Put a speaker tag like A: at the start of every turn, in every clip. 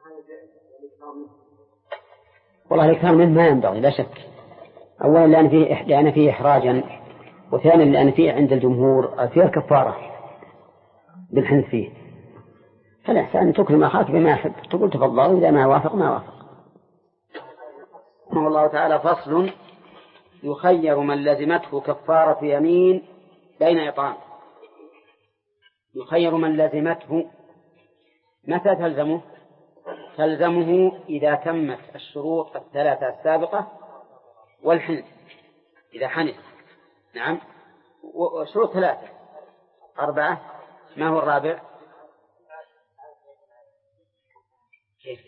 A: والله الإكثار منه ما ينبغي لا شك. أولا لأن فيه إحراجا، وثانيا لأن فيه عند الجمهور فيه الكفارة بالحنث فيه. فالإحسان تكرم أخاك بما يحب، تقول تفضل، إذا ما وافق ما وافق. الله تعالى فصل: يخير من لزمته كفارة يمين بين إطعام. يخير من لزمته، متى تلزمه؟ تلزمه إذا تمت الشروط الثلاثة السابقة والحنث، إذا حنث. نعم، وشروط ثلاثة 4. ما هو الرابع؟ كيف؟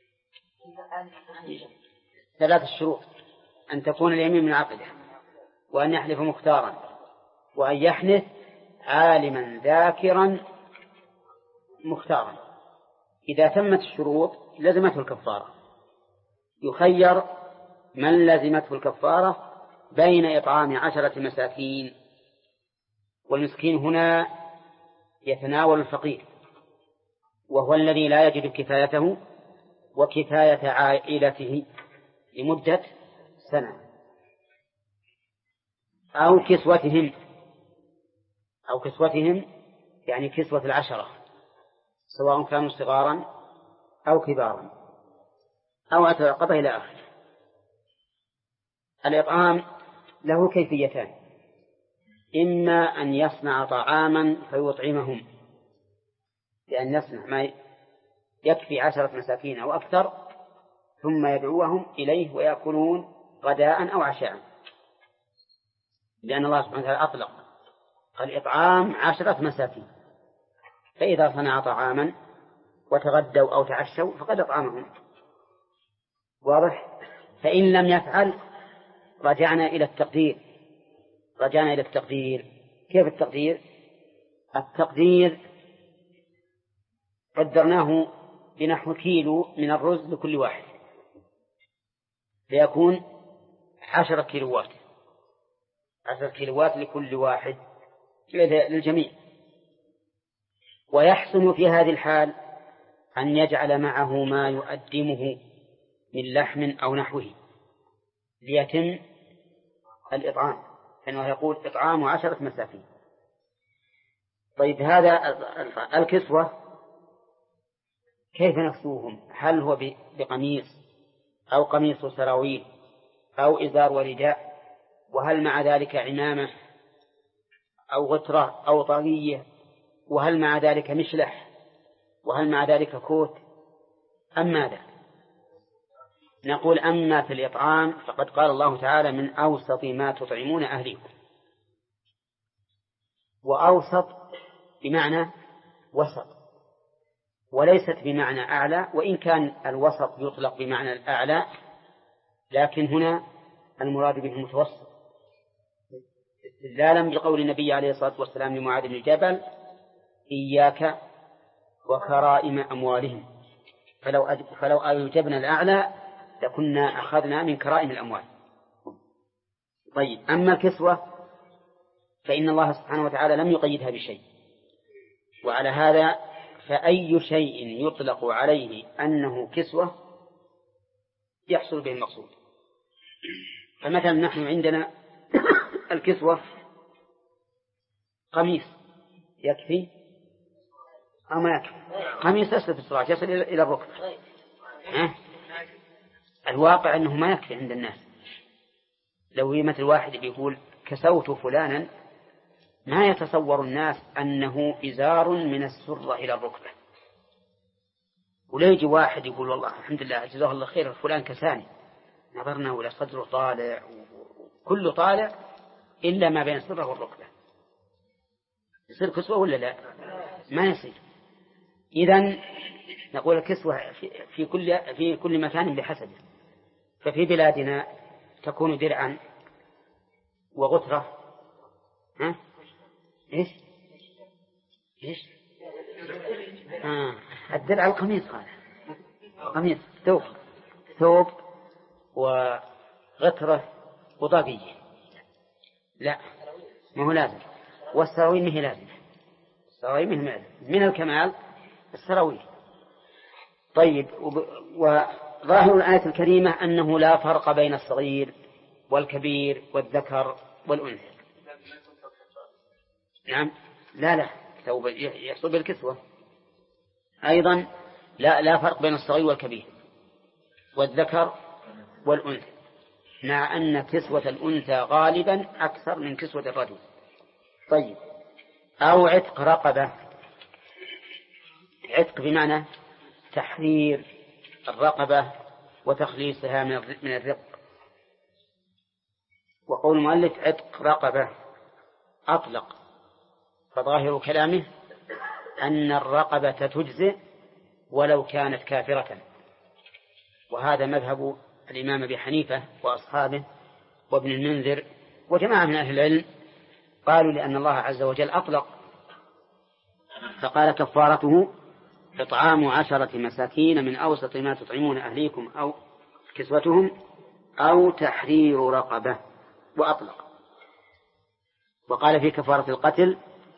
A: 3 الشروط: أن تكون اليمين من عقده، وأن يحلف مختارا، وأن يحنث عالما ذاكرا مختارا. إذا تمت الشروط لزمته الكفارة. يخير من لزمته الكفارة بين إطعام 10 مساكين، والمسكين هنا يتناول الفقير، وهو الذي لا يجد كفايته وكفاية عائلته لمدة سنة، أو كسوتهم يعني كسوة 10، سواء كانوا صغارا أو كبارا، أو أترقبه إلى آخر. الإطعام له كيفيتان: إما أن يصنع طعاما فيطعمهم، بأن يصنع ما يكفي 10 مساكين أو أكثر، ثم يدعوهم إليه ويأكلون غداء أو عشاء، لأن الله سبحانه وتعالى أطلق الإطعام 10 مساكين، فإذا صنع طعاما وتغدوا أو تعشوا فقد أطعمهم. واضح؟ فإن لم يفعل رجعنا إلى التقدير. كيف التقدير؟ التقدير قدرناه بنحو كيلو من الرز لكل واحد، ليكون 10 كيلوات لكل واحد للجميع. ويحسن في هذه الحال أن يجعل معه ما يؤدمه من لحم أو نحوه ليتم الإطعام، لأنه يقول إطعام 10 مساكين. طيب، هذا الكسوة كيف نكسوهم؟ هل هو بقميص أو قميص سراويل أو إزار ورداء، وهل مع ذلك عمامة أو غترة أو طاقية، وهل مع ذلك مشلح، وهل مع ذلك كوت، أم ماذا؟ نقول: أما في الإطعام فقد قال الله تعالى: من أوسط ما تطعمون أهليكم. وأوسط بمعنى وسط، وليست بمعنى أعلى، وإن كان الوسط يطلق بمعنى الأعلى، لكن هنا المراد به المتوسط، استدلالا بقول النبي عليه الصلاة والسلام لمعاذ بن جبل: إياك وكرائم أموالهم، فلو أوجبنا الأعلى لكنا أخذنا من كرائم الأموال. طيب، أما الكسوة فإن الله سبحانه وتعالى لم يقيدها بشيء، وعلى هذا فأي شيء يطلق عليه أنه كسوة يحصل به المقصود. فمثلا نحن عندنا الكسوة قميص يكفي أو ما يكفي؟ قميص أسفل في الصلاة يصل إلى الركب. الواقع أنه ما يكفي عند الناس. لو مثل واحد بيقول كسوت فلانا، ما يتصور الناس أنه إزار من السرة إلى الركبة، وليجي واحد يقول والله الحمد لله جزاه الله خير فلان كساني، نظرنا ولا صدره طالع وكله طالع إلا ما بين السرة والركبة، يصير كسوة ولا لا؟ ما يصير. إذن نقول الكسوة في كل مكان بحسبه. ففي بلادنا تكون درعا وغترة. إيش الدرع القميص، هذا قميص ثوب وغترة وطاقية. لا، ما هو لازم. والسراويل ما هي لازم. السراويل من الكمال السراويل. طيب. وظاهر الآية الكريمة أنه لا فرق بين الصغير والكبير والذكر والأنثى. نعم. لا يحصل بالكسوة أيضا. لا فرق بين الصغير والكبير والذكر والأنثى، مع أن كسوة الأنثى غالبا أكثر من كسوة الرجل. طيب. أو عتق رقبة. عتق بمعنى تحرير الرقبة وتخليصها من الرق. وقول المؤلف عتق رقبة أطلق، فظاهر كلامه أن الرقبة تجزئ ولو كانت كافرة، وهذا مذهب الإمام أبي حنيفة وأصحابه وابن المنذر وجماعة من أهل العلم، قالوا لأن الله عز وجل أطلق فقال كفارته إطعام 10 مساكين من أوسط ما تطعمون أهليكم أو كسوتهم أو تحرير رقبة، وأطلق. وقال في كفارة القتل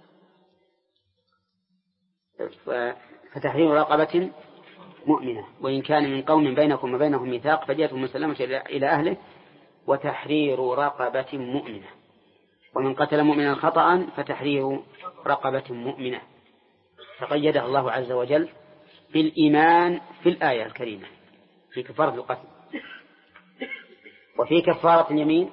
A: فتحرير رقبة مؤمنة وإن كان من قوم بينكم وبينهم ميثاق فدية مسلمة إلى أهله وتحرير رقبة مؤمنة، ومن قتل مؤمنا خطأ فتحرير رقبة مؤمنة. فقيدها الله عز وجل بالإيمان في الآية الكريمة في كفارة القتل. وفي كفارة اليمين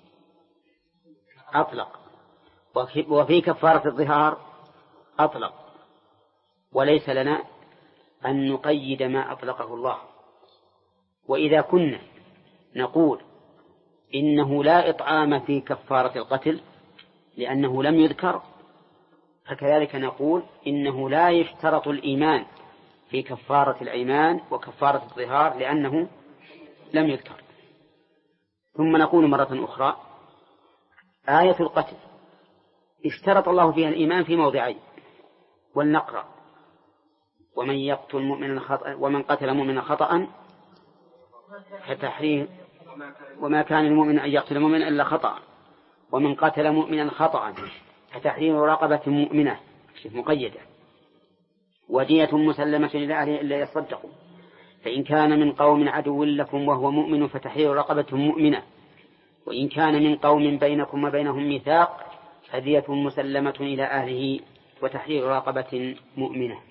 A: أطلق، وفي كفارة الظهار أطلق، وليس لنا أن نقيد ما أطلقه الله. وإذا كنا نقول إنه لا إطعام في كفارة القتل لأنه لم يذكر، فكذلك نقول إنه لا يشترط الإيمان في كفارة الأيمان وكفارة الظهار لأنه لم يذكر. ثم نقول مرة أخرى آية القتل اشترط الله فيها الإيمان في موضعين، ولنقرأ: ومن يقتل مؤمنا خطأ ومن قتل مؤمنا خطأ فتحرير وما كان المؤمن أن يقتل مؤمنا إلا خطأ ومن قتل مؤمنا خطأ فتحرير رقبة مؤمنة مقيدة ودية مسلمة إلى أهله إلا يصدقوا فإن كان من قوم عدو لكم وهو مؤمن فتحرير رقبة مؤمنة وإن كان من قوم بينكم وبينهم ميثاق فدية مسلمة إلى أهله وتحرير رقبة مؤمنة.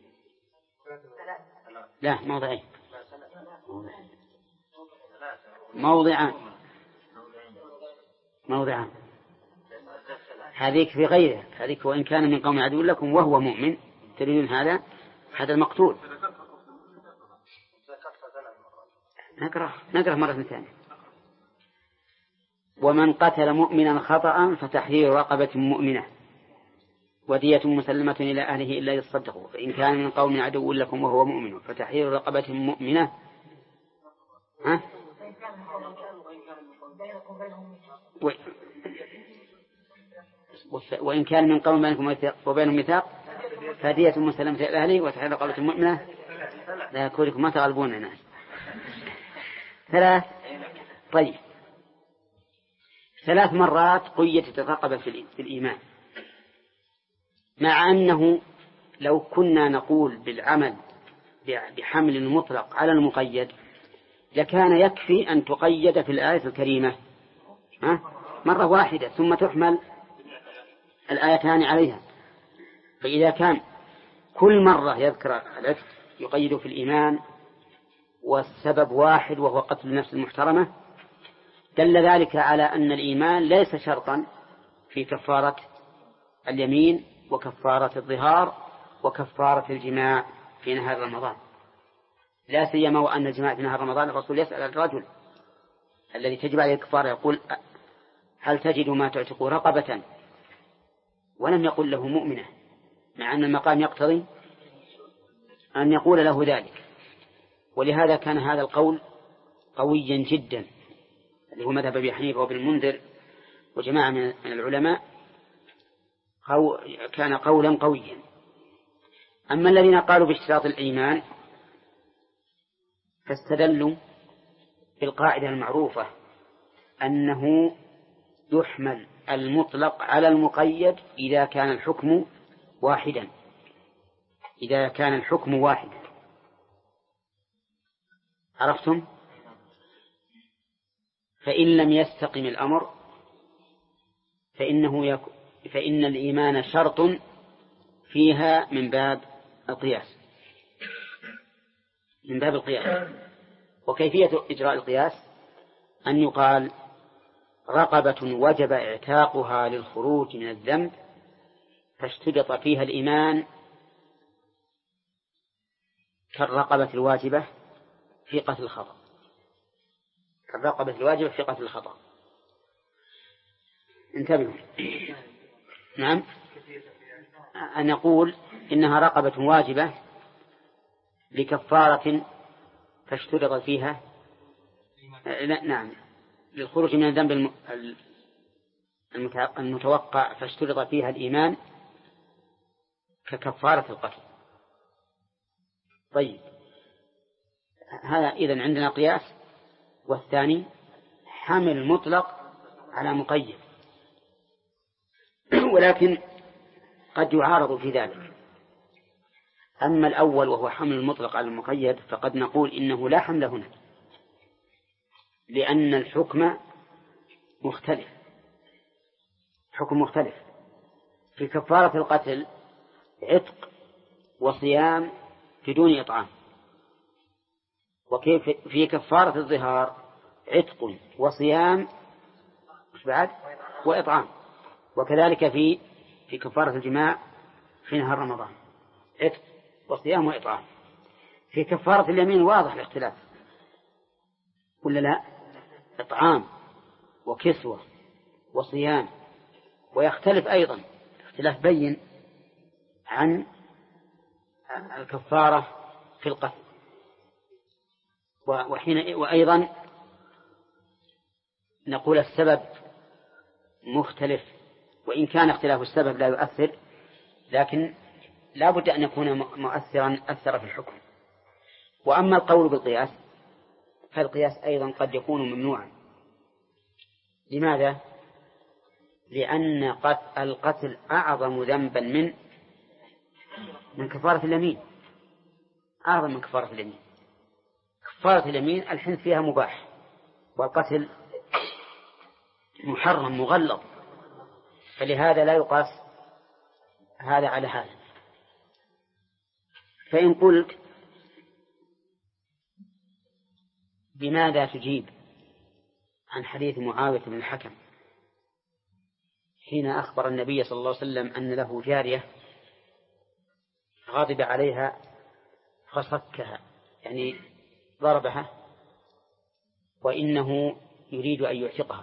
A: لا، موضعان. هذيك في غيره، هذيك وإن كان من قوم عدو لكم وهو مؤمن، تريدون هذا المقتول. نقرأ مرة ثانية: ومن قتل مؤمنا خطأ فتحرير رقبة مؤمنة ودية مسلمة إلى أهله إلا يصدقوا فإن كان من قوم عدو لكم وهو مؤمن فتحرير رقبة مؤمنة وإن كان من قوم بينكم وبينهم ميثاق فدية مسلمة إلى أهله وتحرير رقبة مؤمنة. لا يكونكم ما تغلبون الناس. 3. طيب، 3 مرات قيدت الرقبة في الإيمان، مع أنه لو كنا نقول بالعمل بحمل المطلق على المقيد لكان يكفي أن تقيد في الآية الكريمة مرة واحدة ثم تحمل الآيتان عليها. فإذا كان كل مرة يذكر العتق يقيد في الإيمان والسبب واحد وهو قتل النفس المحترمة دل ذلك على أن الإيمان ليس شرطا في كفارة اليمين وكفارة الظهار وكفارة الجماع في نهار رمضان، لا سيما وأن الجماع في نهار رمضان الرسول يسأل الرجل الذي تجب عليه الكفارة يقول: هل تجد ما تعتق رقبة؟ ولم يقل له مؤمنة، مع أن المقام يقتضي أن يقول له ذلك. ولهذا كان هذا القول قويا جدا اللي هو مذهب أبي حنيفة وابن المنذر وجماعة من العلماء، كان قولا قويا. أما الذين قالوا باشتراط الإيمان فاستدلوا بالقاعدة المعروفة أنه يحمل المطلق على المقيد إذا كان الحكم واحدا. عرفتم؟ فإن لم يستقم الأمر فإن الإيمان شرط فيها من باب القياس، من باب القياس. وكيفية إجراء القياس أن يقال رقبة وجب اعتاقها للخروج من الذنب فاشترط فيها الإيمان كالرقبة الواجبة في قتل الخطأ، كالرقبة الواجبة في قتل الخطأ. انتبهوا. نعم، أن نقول إنها رقبة واجبة لكفارة فاشترط فيها نعم للخروج من الذنب المتوقع فاشترط فيها الإيمان ككفارة القتل. طيب، هذا إذن عندنا قياس. والثاني حمل مطلق على مقيد، ولكن قد يعارض في ذلك. أما الأول وهو حمل المطلق على المقيد فقد نقول إنه لا حمل هنا، لأن الحكم مختلف، حكم مختلف. في كفارة القتل عتق وصيام بدون إطعام، وكيف في كفارة الظهار عتق وصيام بعد وإطعام، وكذلك في كفارة الجماع في نهار رمضان عتق وصيام وإطعام. في كفارة اليمين واضح الاختلاف ولا لا؟ إطعام وكسوة وصيام، ويختلف أيضا اختلاف بين عن الكفارة في القتل. وأيضا نقول السبب مختلف، وإن كان اختلاف السبب لا يؤثر، لكن لا بد أن يكون مؤثرا أثر في الحكم. وأما القول بالقياس فالقياس أيضا قد يكون ممنوعا. لماذا؟ لأن القتل أعظم ذنبا من كفارة اليمين، أعظم من كفارة اليمين. كفارة اليمين الحنث فيها مباح، والقتل محرم مغلظ، فلهذا لا يقاس هذا على هذا. فإن قلت بماذا تجيب عن حديث معاوية بن الحكم حين أخبر النبي صلى الله عليه وسلم أن له جارية غضب عليها فصكها، يعني ضربها، وإنه يريد أن يعتقها،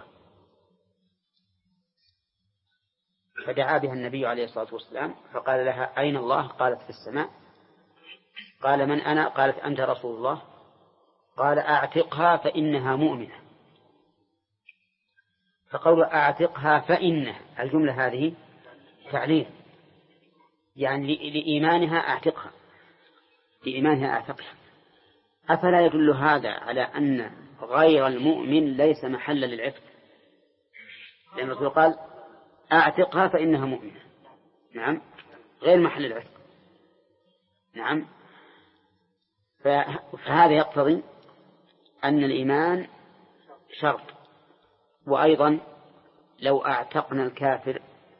A: فدعا بها النبي عليه الصلاة والسلام فقال لها أين الله؟ قالت في السماء. قال من أنا؟ قالت أنت رسول الله. قال أعتقها فإنها مؤمنة. فقول أعتقها فإنها الجملة هذه تعليل، يعني لإيمانها أعتقها، لإيمانها أعتقها. أفلا يدل هذا على أن غير المؤمن ليس محلا للعتق؟ لأن الرسول قال أعتقها فإنها مؤمنة، نعم، غير محل العتق، نعم. فهذا يقتضي أن الإيمان شرط. وأيضا لو أعتقنا الكافر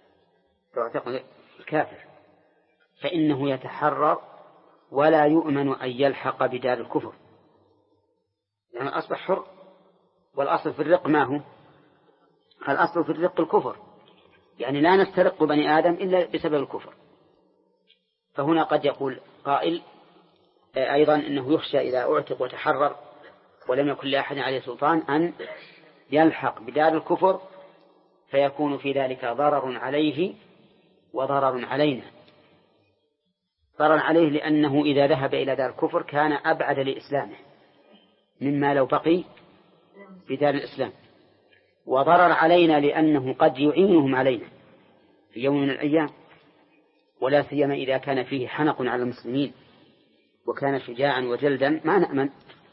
A: فإنه يتحرر ولا يؤمن أن يلحق بدار الكفر، يعني أصبح حر. والأصل في الرق ما هو؟ الأصل في الرق الكفر، يعني لا نسترق بني آدم إلا بسبب الكفر. فهنا قد يقول قائل أيضا إنه يخشى إذا أعتق وتحرر ولم يكن لأحد عليه سلطان أن يلحق بدار الكفر، فيكون في ذلك ضرر عليه وضرر علينا. ضرر عليه لأنه إذا ذهب إلى دار الكفر كان أبعد لإسلامه مما لو بقي بدار الإسلام، وضرر علينا لأنه قد يعينهم علينا في يوم من الأيام، ولا سيما إذا كان فيه حنق على المسلمين وكان شجاعا وجلدا ما نأمن.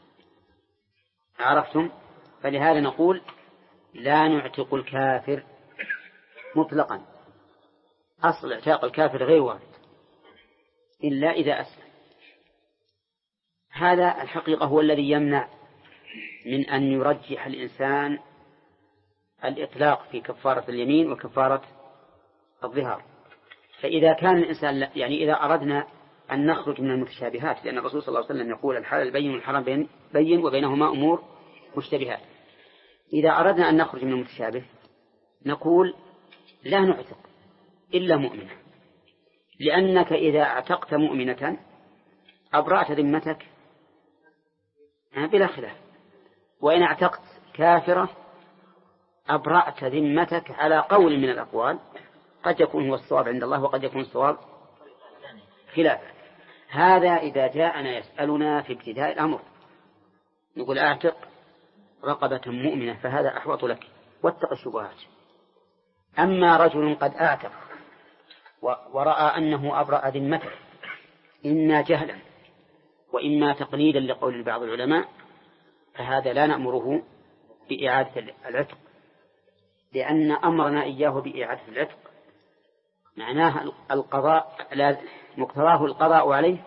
A: عرفتم؟ فلهذا نقول لا نعتق الكافر مطلقا، أصل اعتاق الكافر غير وارد إلا إذا أسلم. هذا الحقيقة هو الذي يمنع من أن يرجح الإنسان الإطلاق في كفارة اليمين وكفارة الظهار. فإذا كان الإنسان يعني إذا أردنا أن نخرج من المتشابهات، لأن الرسول صلى الله عليه وسلم يقول الحلال بين والحرام بين وبينهما أمور مشتبهات، إذا أردنا أن نخرج من المتشابه نقول لا نعتق إلا مؤمنة، لأنك إذا اعتقت مؤمنة أبرأت ذمتك بلا خلاف، وإن اعتقت كافرة أبرأت ذمتك على قول من الأقوال، قد يكون هو الصواب عند الله وقد يكون الصواب خلافه. هذا إذا جاءنا يسألنا في ابتداء الأمر نقول أعتق رقبة مؤمنة فهذا أحوط لك واتق الشبهات. أما رجل قد أعتق ورأى أنه أبرأ ذمته إما جهلا وإما تقليدا لقول بعض العلماء، فهذا لا نأمره بإعادة العتق، لأن أمرنا إياه بإعادة العتق معناه القضاء، مقتضاه القضاء عليه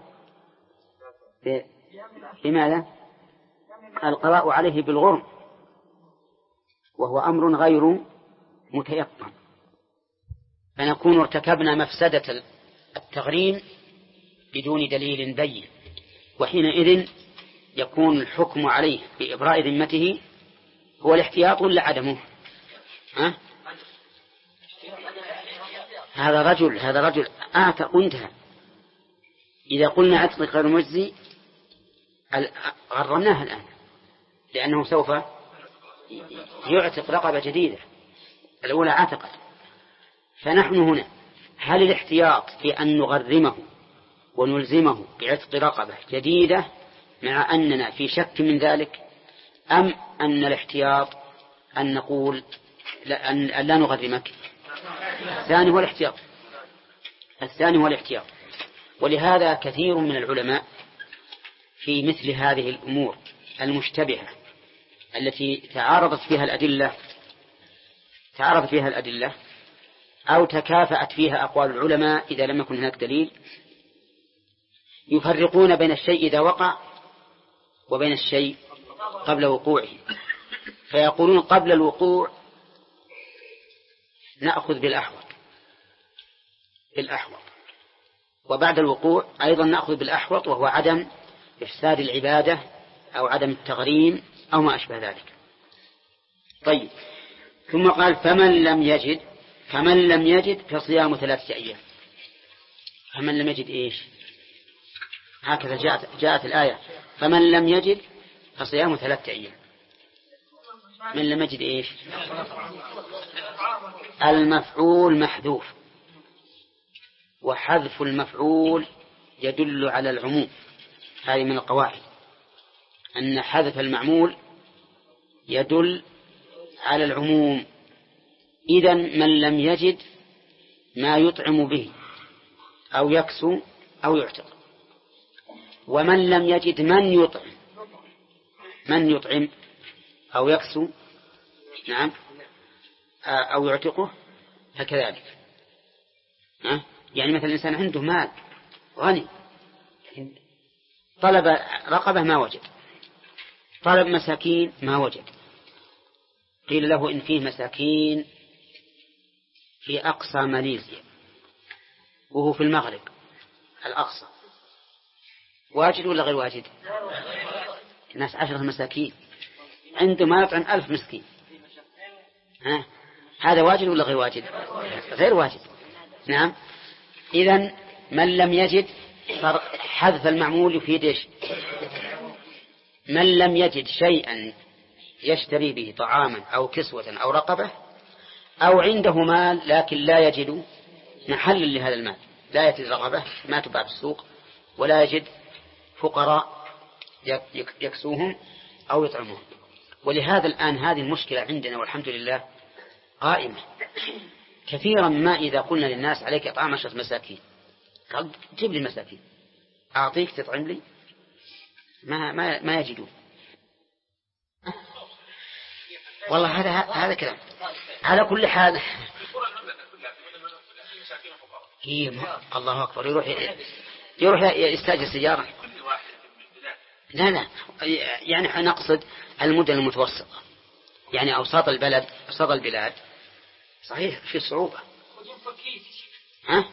A: بماذا؟ القضاء عليه بالغرم، وهو أمر غير متيقن، فنكون ارتكبنا مفسدة التغريم بدون دليل بين، وحينئذ يكون الحكم عليه بإبراء ذمته هو الاحتياط ولا عدمه؟ هذا رجل أعتق وانتهى. إذا قلنا عتق غير مجزي غرمناه الآن، لأنه سوف يعتق رقبة جديدة، الأولى عتقت. فنحن هنا هل الاحتياط في أن نغرمه ونلزمه بعتق رقبة جديدة مع أننا في شك من ذلك، أم أن الاحتياط أن نقول أن لا نغرمك؟ الثاني هو الاحتياط. ولهذا كثير من العلماء في مثل هذه الأمور المشتبهة التي تعارضت فيها الأدلة أو تكافأت فيها أقوال العلماء إذا لم يكن هناك دليل، يفرقون بين الشيء إذا وقع وبين الشيء قبل وقوعه، فيقولون قبل الوقوع نأخذ بالأحوط، وبعد الوقوع أيضا نأخذ بالأحوط، وهو عدم إفساد العبادة أو عدم التغريم أو ما أشبه ذلك. طيب، ثم قال فمن لم يجد فصيام 3 أيام. فمن لم يجد إيش؟ هكذا جاءت الآية، فمن لم يجد فصيام 3 أيام. من لم يجد إيش؟ المفعول محذوف، وحذف المفعول يدل على العموم. هذه من القواعد أن حذف المعمول يدل على العموم. إذن من لم يجد ما يطعم به أو يكسو أو يعتق، ومن لم يجد من يطعم أو يكسو أو يعتقه فكذلك. يعني مثلا الإنسان عنده مال غني، طلب رقبة ما وجد، طلب مساكين ما وجد، قيل له إن فيه مساكين في أقصى ماليزيا وهو في المغرب الأقصى، واجد ولا غير واجد؟ الناس 10 مساكين عنده ما يطعم 1000 مسكين، هذا واجد ولا غير واجد؟ غير واجد. نعم. إذن من لم يجد حذف المعمول يفيد إيش؟ من لم يجد شيئا يشتري به طعاما أو كسوة أو رقبة، أو عنده مال لكن لا يجد محل لهذا المال، لا يجد رقبة ما تباع في السوق، ولا يجد فقراء يكسوهم أو يطعمهم. ولهذا الآن هذه المشكلة عندنا والحمد لله قائمة. كثيرا ما إذا قلنا للناس عليك إطعام 10 مساكين، قال جيب لي مساكين أعطيك تطعم لي، ما يجدون. والله هذا كلام. على كل حال الله أكبر، يروح يستأجر سيارة. لا يعني نقصد المدن المتوسطة، يعني أوساط البلاد صحيح في صعوبة. ها؟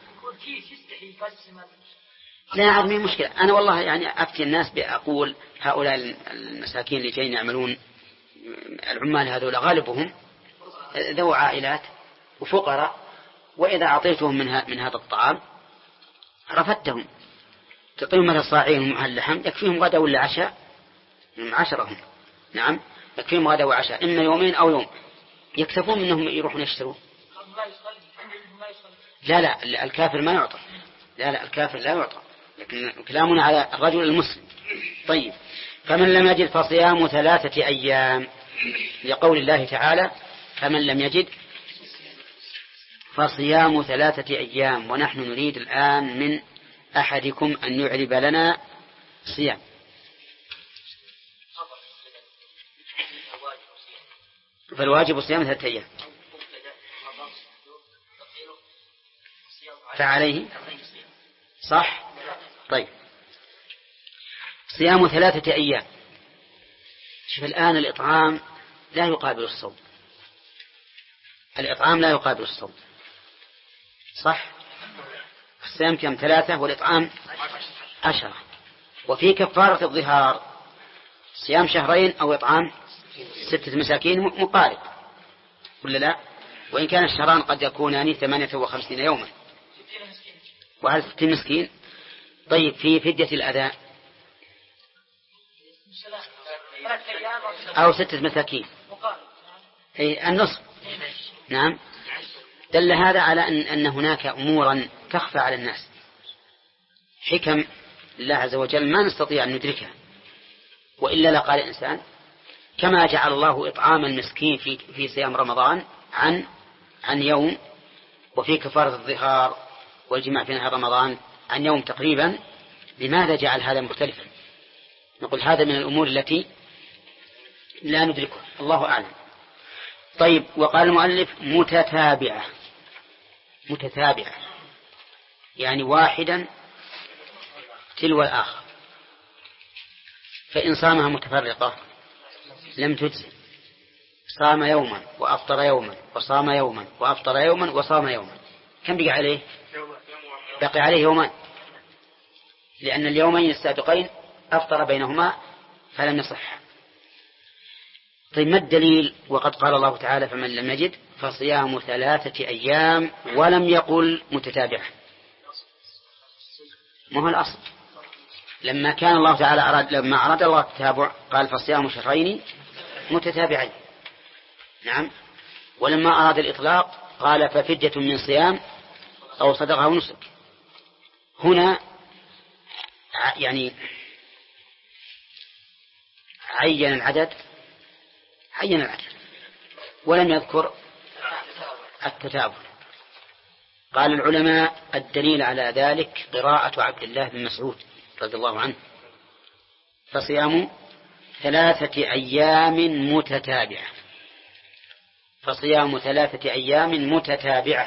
A: لا عظمي مشكلة. أنا والله يعني أفتي الناس بأقول هؤلاء المساكين اللي جايين يعملون، العمال هذول غالبهم ذو عائلات وفقراء، وإذا أعطيتهم من هذا الطعام رفدتهم. تعطيهم مثل صاعين من اللحم يكفيهم غدا ولا عشاء، من 10 هم. نعم يكفيهم غدا وعشاء، إما يومين أو يوم، يكتفون منهم يروحون يشترون. لا الكافر ما يعطى، لا الكافر لا يعطى، لكن كلامنا على الرجل المسلم. طيب، فمن لم يجد فصيام 3 أيام، لقول الله تعالى فمن لم يجد فصيام 3 أيام. ونحن نريد الآن من أحدكم أن يعرب لنا صيام. فالواجب صيام 3 أيام، فعليه صح. طيب، صيام 3 أيام. شوف الآن الإطعام لا يقابل الصوم، الإطعام لا يقابل الصوم، صح؟ الصيام كم؟ 3 والإطعام 10. وفي كفارة الظهار صيام 2 أو إطعام 6 مساكين مقارب ولا لا؟ وإن كان الشهران قد يكونان 58 يوما، وهل 60 مسكين. طيب، في فدية الأداء أو 6 مساكين أي النصف. نعم، دل هذا على أن هناك أمورا تخفى على الناس، حكم الله عز وجل ما نستطيع أن ندركها، وإلا لقال الإنسان كما جعل الله إطعام المسكين في صيام رمضان عن يوم، وفي كفارة الظهار والجماع في نهار رمضان عن يوم تقريبا، لماذا جعل هذا مختلفا؟ نقول هذا من الأمور التي لا ندركها، الله أعلم. طيب، وقال المؤلف متتابعة يعني واحدا تلو الآخر، فإن صامها متفرقة لم تجزي. صام يوما وأفطر يوما وصام يوما وأفطر يوما وصام يوما، كم بقى عليه؟ بقي عليه يومان، لأن اليومين السابقين أفطر بينهما فلم يصح. طيب، ما الدليل وقد قال الله تعالى فمن لم يجد فصيام 3 أيام ولم يقل متتابعة؟ ما هو الأصل؟ لما كان الله تعالى لما أراد الله التتابع قال فصيام 2 متتابعين. نعم، ولما أراد الإطلاق قال ففدية من صيام أو صدقة أو نسك. هنا يعني عين العدد ولم يذكر التتابع. قال العلماء الدليل على ذلك قراءة عبد الله بن مسعود رضي الله عنه فصيام 3 أيام متتابعة، فصيام 3 أيام متتابعة.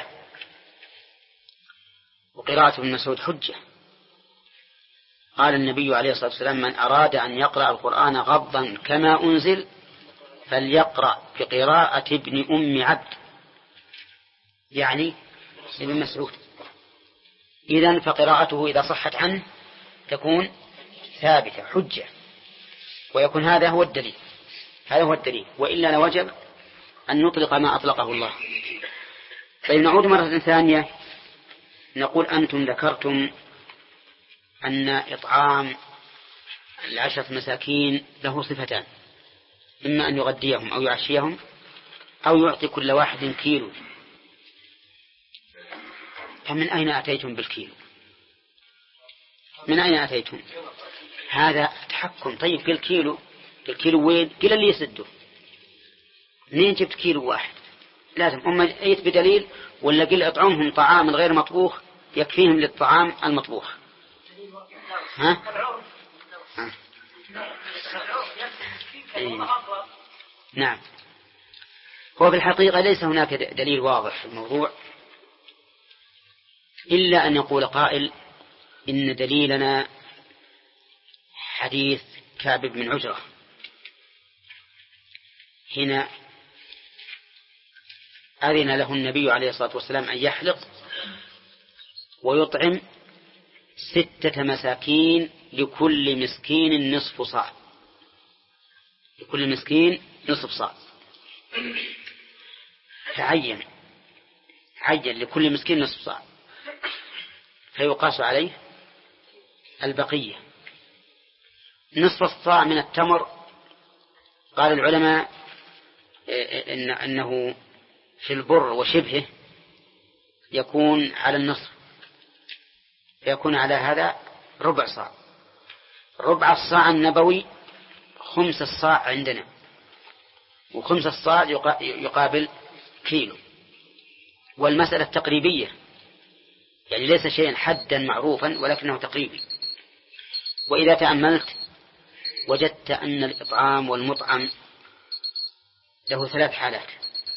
A: وقراءة ابن مسعود حجة. قال النبي عليه الصلاة والسلام من أراد أن يقرأ القرآن غضا كما أنزل فليقرأ بقراءة ابن أم عبد، يعني ابن مسعود. إذن فقراءته إذا صحت عنه تكون ثابتة حجة، ويكون هذا هو الدليل، وإلا لوجب أن نطلق ما أطلقه الله. طيب، نعود مرة ثانية نقول أنتم ذكرتم أن إطعام 10 مساكين له صفتان، إما أن يغديهم أو يعشيهم أو يعطي كل واحد كيلو. فمن أين أتيتم بالكيلو؟ من أين أتيتم؟ هذا تحكم. طيب، بالكيلو وين؟ قل اللي يسده. منين جبت كيلو واحد؟ لازم أما أيت بدليل، ولا قل أطعمهم طعام غير مطبوخ يكفيهم للطعام المطبوخ. ها؟ نعم. هو في الحقيقة ليس هناك دليل واضح في الموضوع، إلا أن يقول قائل إن دليلنا حديث كعب بن عجرة هنا أذن له النبي عليه الصلاة والسلام أن يحلق ويطعم 6 مساكين لكل مسكين نصف صاع، لكل مسكين نصف صاع. عين لكل مسكين نصف صاع، فيقاس عليه البقية. نصف الصاع من التمر قال العلماء إنه في البر وشبهه يكون على النصف، فيكون على هذا ربع صاع. ربع الصاع النبوي 5 الصاع عندنا، و5 الصاع يقابل كيلو. والمسألة تقريبية، يعني ليس شيئا حدا معروفا ولكنه تقريبي. وإذا تأملت وجدت أن الإطعام والمطعم له 3 حالات: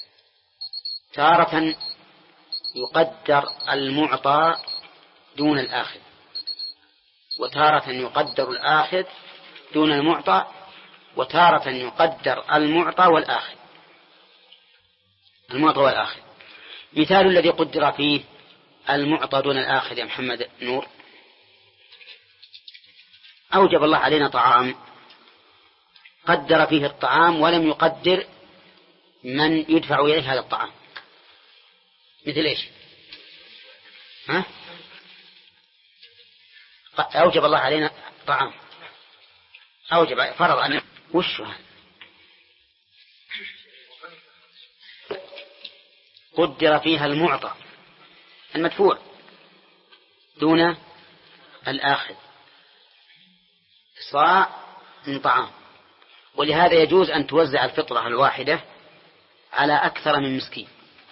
A: تارة يقدر المعطى دون الآخذ، وتارة يقدر الآخذ دون المعطى، وتارة يقدر المعطى والآخذ. مثال الذي قدر فيه المعطى دون الآخذ يا محمد نور: أوجب الله علينا طعام، قدر فيه الطعام ولم يقدر من يدفع إليه هذا الطعام. مثل إيش؟ أوجب الله علينا طعام، فرض أن وش قدر فيها المعطى المدفوع دون الآخذ، صاع من طعام. ولهذا يجوز أن توزع الفطرة الواحدة على أكثر من مسكين،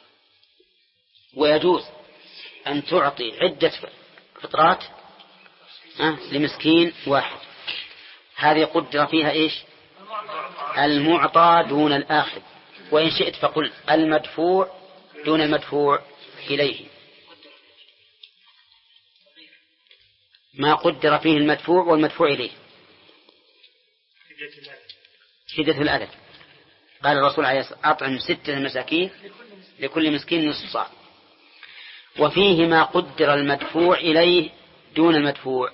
A: ويجوز أن تعطي عدة فطرات لمسكين واحد. هذه قدر فيها إيش؟ المعطى دون الآخذ، وإن شئت فقل المدفوع دون المدفوع إليه. ما قدر فيه المدفوع والمدفوع إليه شدة الأذى. قال الرسول عليه الصلاة والسلام: أطعم 6 مساكين لكل مسكين نصف صاع. وفيه ما قدر المدفوع إليه دون المدفوع،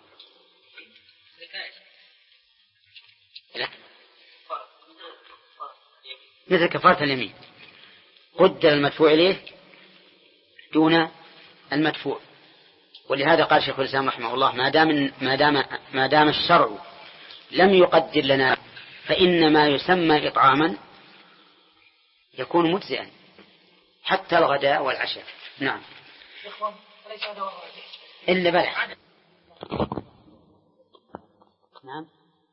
A: مثل كفارة اليمين، قدر المدفوع إليه دون المدفوع. ولهذا قال شيخ الإسلام رحمه الله: ما دام الشرع لم يقدر لنا فإن ما يسمى إطعاما يكون مجزئا حتى الغداء والعشاء. نعم. إلا بلح. نعم.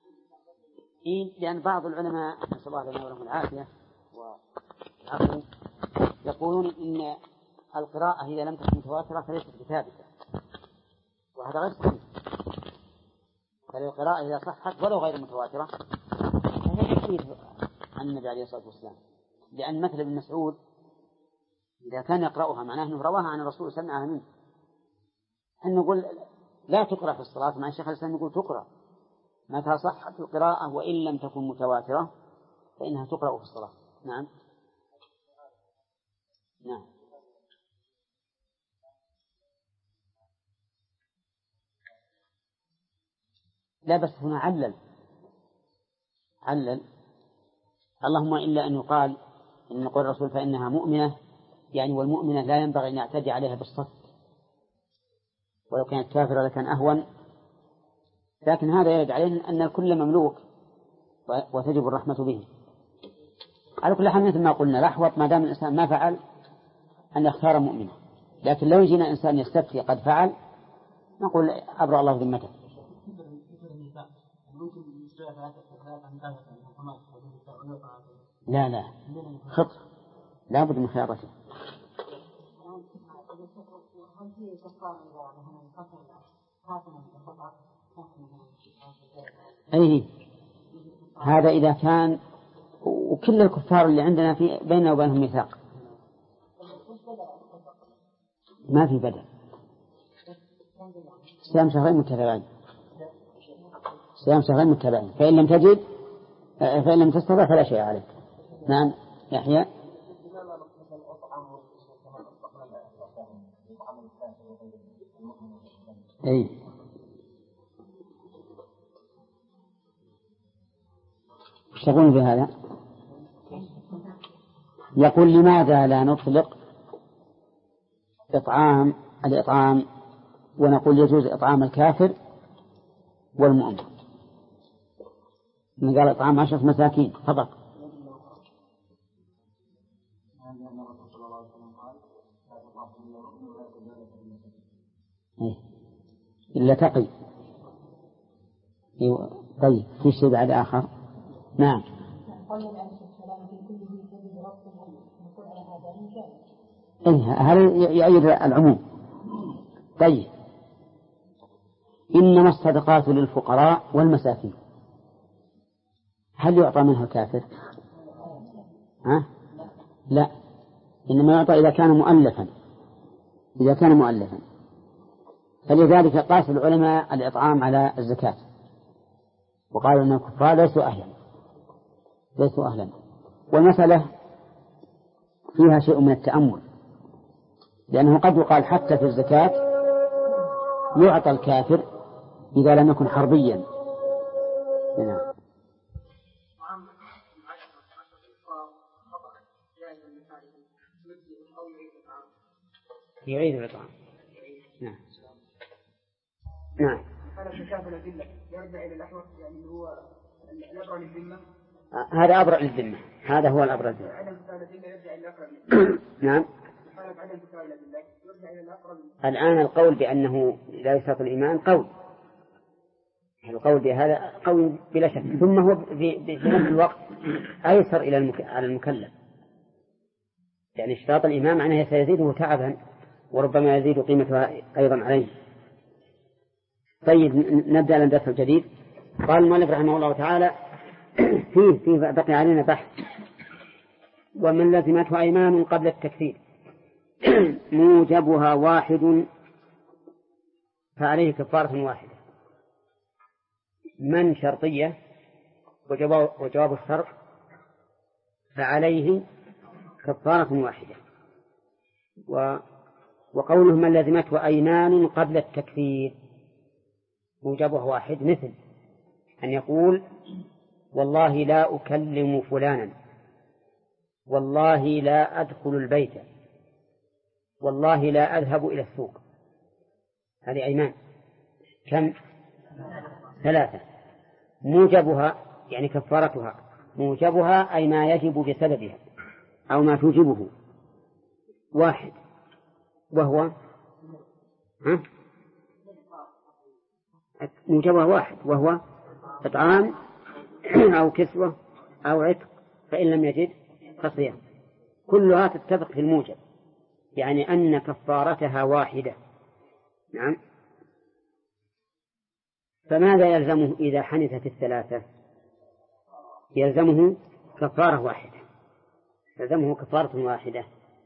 A: لأن بعض العلماء نسأل الله لنا ولهم العافية والعفو يقولون إن القراءة إذا لم تكن متواترة فليست بثابتة، وهذا غير صحيح. فالقراءة إذا صحت ولو غير متواترة فهي تحديث عن النبي عليه الصلاة والسلام. لأن مثل ابن مسعود إذا كان يقرأها معناه أنه رواها عن الرسول سمعها منه. أن نقول لا تقرأ في الصلاة، مع الشيخ الإسلام يقول تقرأ متى صحت القراءة وإن لم تكن متواترة فإنها تقرأ في الصلاة. نعم. لا بس هنا علل اللهم إلا أن يقال إن قول الرسول فإنها مؤمنة، يعني والمؤمنة لا ينبغي أن يعتدي عليها بالصف، ولو كانت كافرة لكان أهون. لكن هذا يرد عليه أن الكل مملوك وتجب الرحمة به. على كل حال مثل ما قلنا الأحوط ما دام الإنسان ما فعل أن يختار مؤمنة. لكن لو يجينا إنسان يستفتي قد فعل نقول أبرأ الله ذمته. لا خطر لا بد من خيارته. أي هذا إذا كان وكل الكفار اللي عندنا في بيننا وبينهم ميثاق ما في بدل. صيام شهرين متتابعين، صيام شهرين متابعين، فإن لم تجد فإن لم تستطع فلا شيء عليك. نعم يحيى. أي ايش تقول بهذا؟ يقول لماذا لا نطلق الإطعام ونقول يجوز إطعام الكافر والمؤمن؟ من قال إطعام 10 مساكين فقط. إلا تقي. طيب في شيء بعد آخر؟ نعم. هل يؤيد العموم؟ طيب إنما الصدقات للفقراء والمساكين، هل يعطى منها الكافر؟ لا، إنما يعطى إذا كان مؤلفا. فلذلك قاس العلماء الإطعام على الزكاة، وقالوا أن الكفار ليسوا أهلا. والمسألة فيها شيء من التأمل، لأنه قد يقال حتى في الزكاة يعطى الكافر إذا لم يكن حربيا. يعيد الإطعام. نعم.
B: هذا شكاة الأدلة يرجع إلى الأحوط، يعني هو الأبرى للذمة.
A: هذا أبرأ للذمة، هذا هو الأبرأ للذمة. نعم. الآن القول بأنه لا يسقط الإيمان القول بهذا قول بلا شك، ثم هو في نفس الوقت أيسر على المكلف، يعني اشتراط الإيمان معناه سيزيده تعبا وربما يزيد قيمتها أيضا عليه. طيب نبدأ الدرس الجديد. قال المؤلف رحمه الله تعالى فيه بقي علينا بحث. ومن لزمته أيمان قبل التكفير موجبها واحد فعليه كفارة واحدة. من شرطية وجواب الشرط فعليه كفارة واحدة. وقوله من لزمته أيمان قبل التكفير موجبه واحد، مثل أن يقول والله لا أكلم فلانا، والله لا أدخل البيت، والله لا أذهب إلى السوق. هذه أيمان كم؟ 3. موجبها يعني كفارتها، موجبها أي ما يجب بسببها أو ما توجبه واحد، وهو موجبها واحد، وهو إطعام أو كسوة أو عتق، فإن لم يجد فصيام. كلها تتفق في الموجب، يعني أن كفارتها واحدة. نعم. فماذا يلزمه إذا حنثت 3؟ يلزمه كفارة واحدة،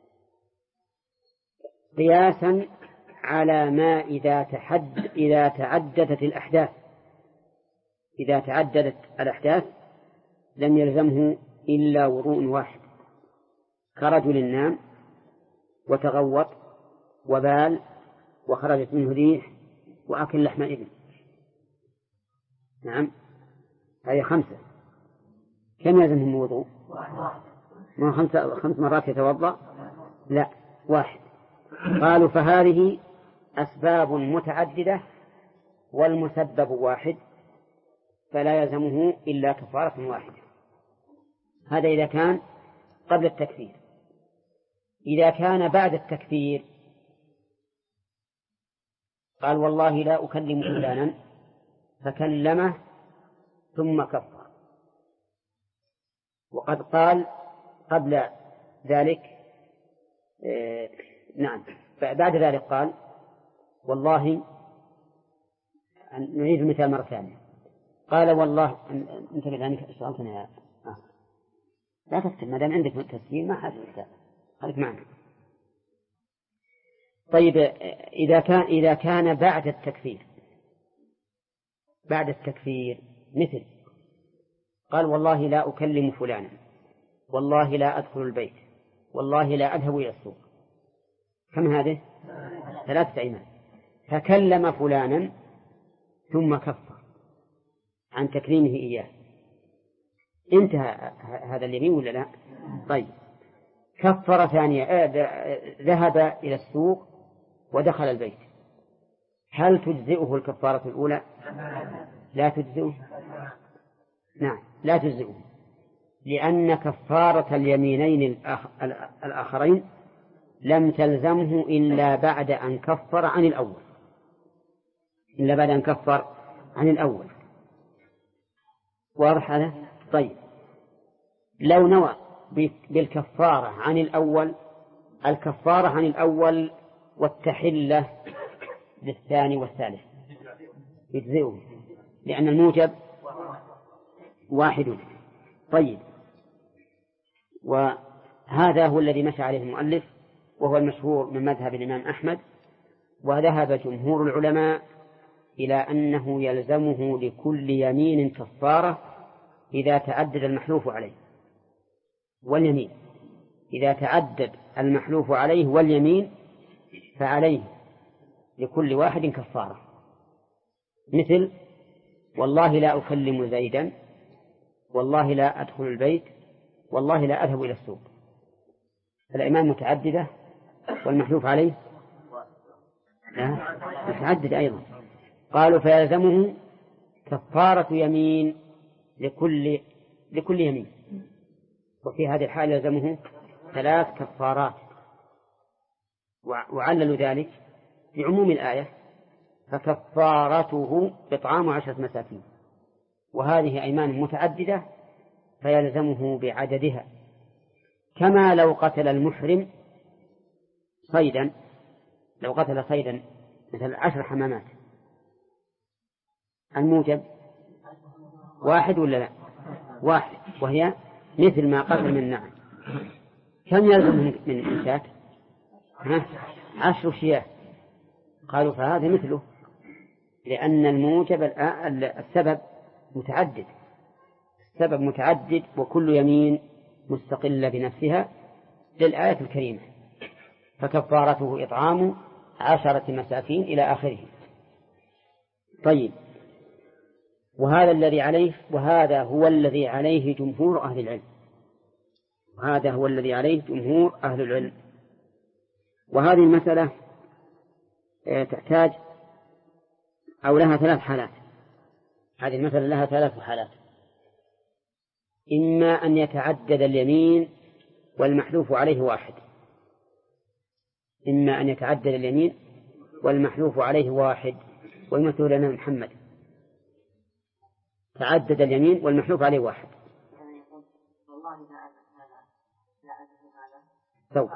A: قياسا على ما إذا تعددت الأحداث. إذا تعددت الأحداث لم يلزمه إلا وضوء واحد، كرجل نام وتغوط وبال وخرجت منه ريح وأكل لحم إبل. نعم، هذه 5. كم يلزمه الوضوء؟ ما 5 مرات يتوضأ؟ لا، 1. قالوا فهذه أسباب متعددة والمسبب واحد، فلا يلزمه إلا كفارة واحدة. هذا إذا كان قبل التكفير. إذا كان بعد التكفير قال والله لا أكلم فلانا، فكلمه ثم كفر. وقد قال قبل ذلك نعم، بعد ذلك قال والله، نعيد المثال مرة ثانية. قال والله انتبه لأنك سألتني يا لا تكتب، ما دام عندك تسجيل ما حد يكتب، خليك معنا. طيب إذا كان بعد التكفير بعد التكفير، مثل قال والله لا أكلم فلانا، والله لا أدخل البيت، والله لا أذهب إلى السوق. كم هذه؟ 3 أيمان. فكلم فلانا ثم كفر عن تكريمه إياه، انتهى هذا اليمين ولا لا؟ طيب، كفر ثانية، ذهب إلى السوق ودخل البيت، هل تجزئه الكفارة الأولى؟ لا تجزئه. نعم لا تجزئه، لأن كفارة اليمينين الآخرين لم تلزمه إلا بعد أن كفر عن الأول، إلا بعد أن كفر عن الأول. واضح هذا؟ طيب، لو نوى بالكفارة عن الأول، الكفارة عن الأول والتحلة للثاني والثالث يجزئه، لأن الموجب واحد. طيب، وهذا هو الذي مشى عليه المؤلف، وهو المشهور من مذهب الإمام أحمد. وذهب جمهور العلماء إلى أنه يلزمه لكل يمين كفارة إذا تعدد المحلوف عليه واليمين. إذا تعدد المحلوف عليه واليمين فعليه لكل واحد كفارة، مثل والله لا أكلم زيدا، والله لا أدخل البيت، والله لا أذهب إلى السوق. الأيمان متعددة والمحلوف عليه لا متعدد أيضا. قالوا فيلزمه كفارة يمين لكل يمين، وفي هذه الحالة يلزمه 3 كفارات. وعللوا ذلك بعموم الآية فكفارته إطعام 10 مساكين، وهذه أيمان متعددة فيلزمه بعددها، كما لو قتل المحرم صيدا، لو قتل صيدا مثل 10 حمامات، الموجب 1 ولا لا؟ 1، وهي مثل ما قتل من نعم. كم يلزم من الإمساك؟ 10 شياه. قالوا فهذا مثله، لأن الموجب السبب متعدد، السبب متعدد، وكل يمين مستقلة بنفسها للآية الكريمة. فكفارته إطعام 10 مساكين إلى آخره. طيب، وهذا هو الذي عليه جمهور أهل العلم، وهذا هو الذي عليه جمهور أهل العلم. وهذه المسألة تحتاج أو لها 3 حالات. هذه المسألة لها 3 حالات: إما أن يتعدد اليمين والمحلوف عليه 1، إما أن يتعدد اليمين والمحلوف عليه 1. ويمثل لنا محمد تعدد اليمين والمحلوف عليه 1. سوء.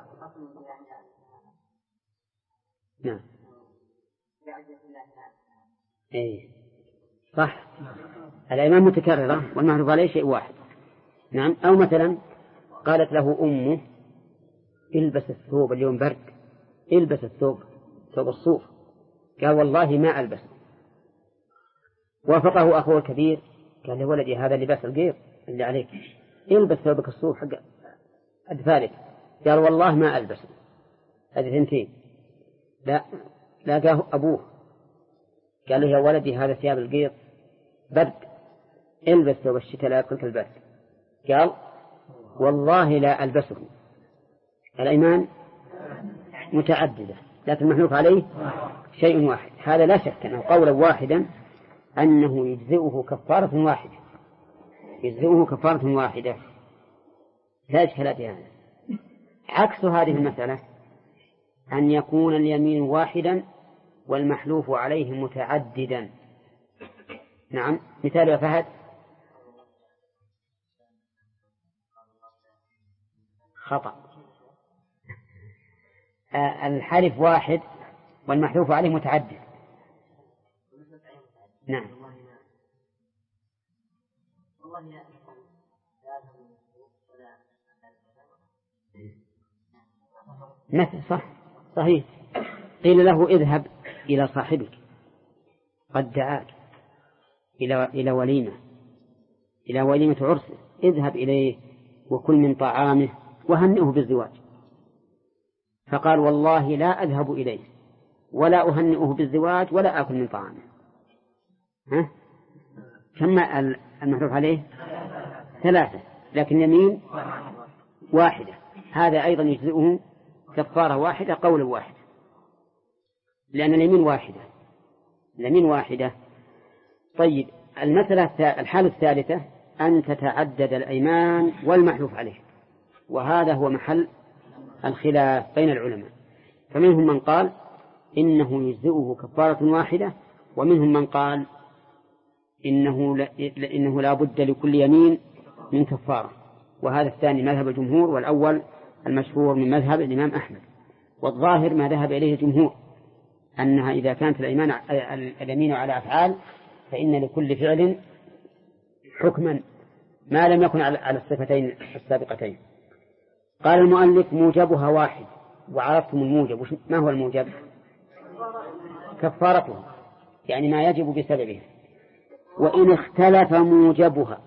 A: نعم إيه صح، الأيمان متكررة والمحلوف عليه شيء 1. نعم. أو مثلا قالت له أمه البس الثوب اليوم برد، البس الثوب الصوف، قال والله ما ألبس. وافقه أخوه الكبير قال له ولدي هذا لباس الغير اللي عليك، البس ثوبك الصوف حق أدفالك، قال والله ما ألبس. هذه 2. لاقاه أبوه قال له يا ولدي هذا ثياب الغير برد، البس ثوب الشتاء لا يدخلك البرد، قال والله لا ألبسه. الأيمان متعددة لكن المحلوف عليه شيء 1. هذا لا شك أنه قولا واحدا أنه يجزئه كفارة 1، يجزئه كفارة 1 لا إشكال في هذا. عكس هذه المسألة أن يكون اليمين 1 والمحلوف عليه متعددا. نعم. مثال يا فهد. خطأ. الحلف 1 والمحلوف عليه متعدد. نعم. مثل صح صحيح. قيل له اذهب إلى صاحبك قد دعاك، إلى وليمة عرسه، اذهب إليه وكل من طعامه وهنئه بالزواج. فقال والله لا أذهب إليه ولا أهنئه بالزواج ولا أكل من طعامه. كم المحلوف عليه؟ 3، لكن يمين واحدة، هذا أيضا يجزئه كفارة واحدة قول واحد، لأن اليمين واحدة. طيب الحالة الثالثة أن تتعدد الأيمان والمحلوف عليه، وهذا هو محل الخلاف بين العلماء، فمنهم من قال إنه يجزئه كفارة واحدة، ومنهم من قال إنه لا بد لكل يمين من كفارة، وهذا الثاني مذهب الجمهور، والأول المشهور من مذهب الإمام أحمد. والظاهر ما ذهب إليه الجمهور أنها إذا كانت اليمين على أفعال فإن لكل فعل حكما ما لم يكن على الصفتين السابقتين. قال المؤلف موجبها واحد، وعرفتم الموجب. ما هو الموجب؟ كفارته، يعني ما يجب بسببه. وإن اختلف موجبها،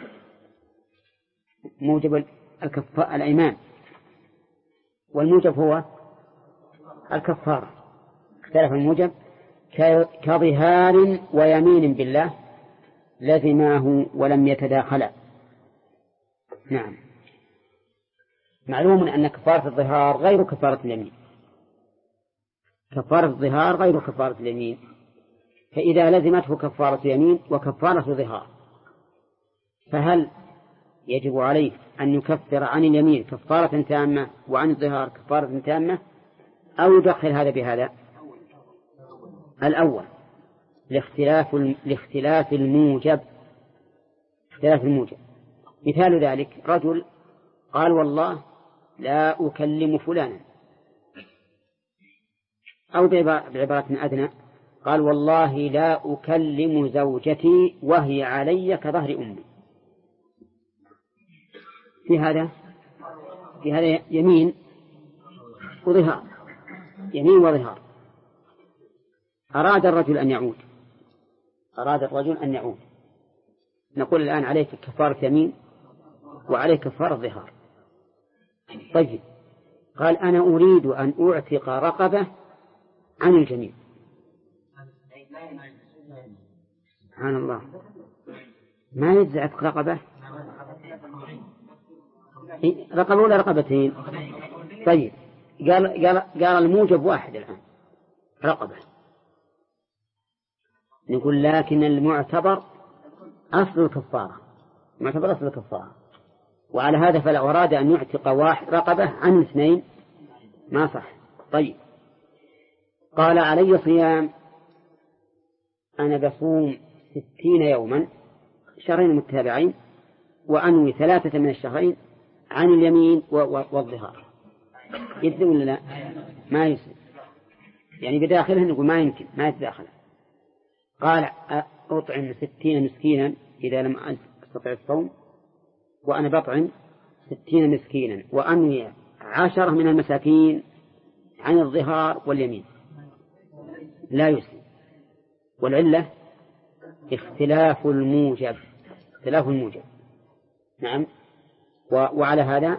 A: موجب الأيمان، والموجب هو الكفارة، اختلف الموجب كظهار ويمين بالله لزماه ولم يتداخلا. نعم، معلوم أن كفارة الظهار غير كفارة اليمين، كفارة الظهار غير كفارة اليمين، فإذا لزمته كفارة يمين وكفارة ظهار، فهل يجب عليه أن يكفر عن اليمين كفارة تامة وعن الظهار كفارة تامة، أو يدخل هذا بهذا؟ الأول لاختلاف الموجب. مثال ذلك رجل قال والله لا أكلم فلانا، أو بعبارة أدنى قال والله لا أكلم زوجتي وهي علي كظهر أمي. في هذا يمين وظهار. أراد الرجل أن يعود، نقول الآن عليك كفارة يمين وعليك كفارة ظهار. طيب، قال أنا أريد أن أعتق رقبة عن الجميع. سبحان الله، ما يجزي عتق رقبة ولا رقبتين؟ طيب، قال الموجب واحد الآن رقبة. نقول لكن المعتبر أصل الكفارة، وعلى هذا فلو أراد أن يعتق رقبة عن 2 ما صح. طيب، قال علي صيام، أنا بصوم 60 يوما، شهرين متتابعين، وأنوي 3 من الشهرين عن اليمين والظهار، يلزم ولا لا؟ ما يلزم، يعني بداخله نقول ما يمكن، ما يتداخل. قال أطعم 60 مسكينا إذا لم أستطع الصوم، وأنا بطعم 60 مسكينا وأنوي 10 من المساكين عن الظهار واليمين، لا يسلم. والعلة اختلاف الموجب. نعم. وعلى هذا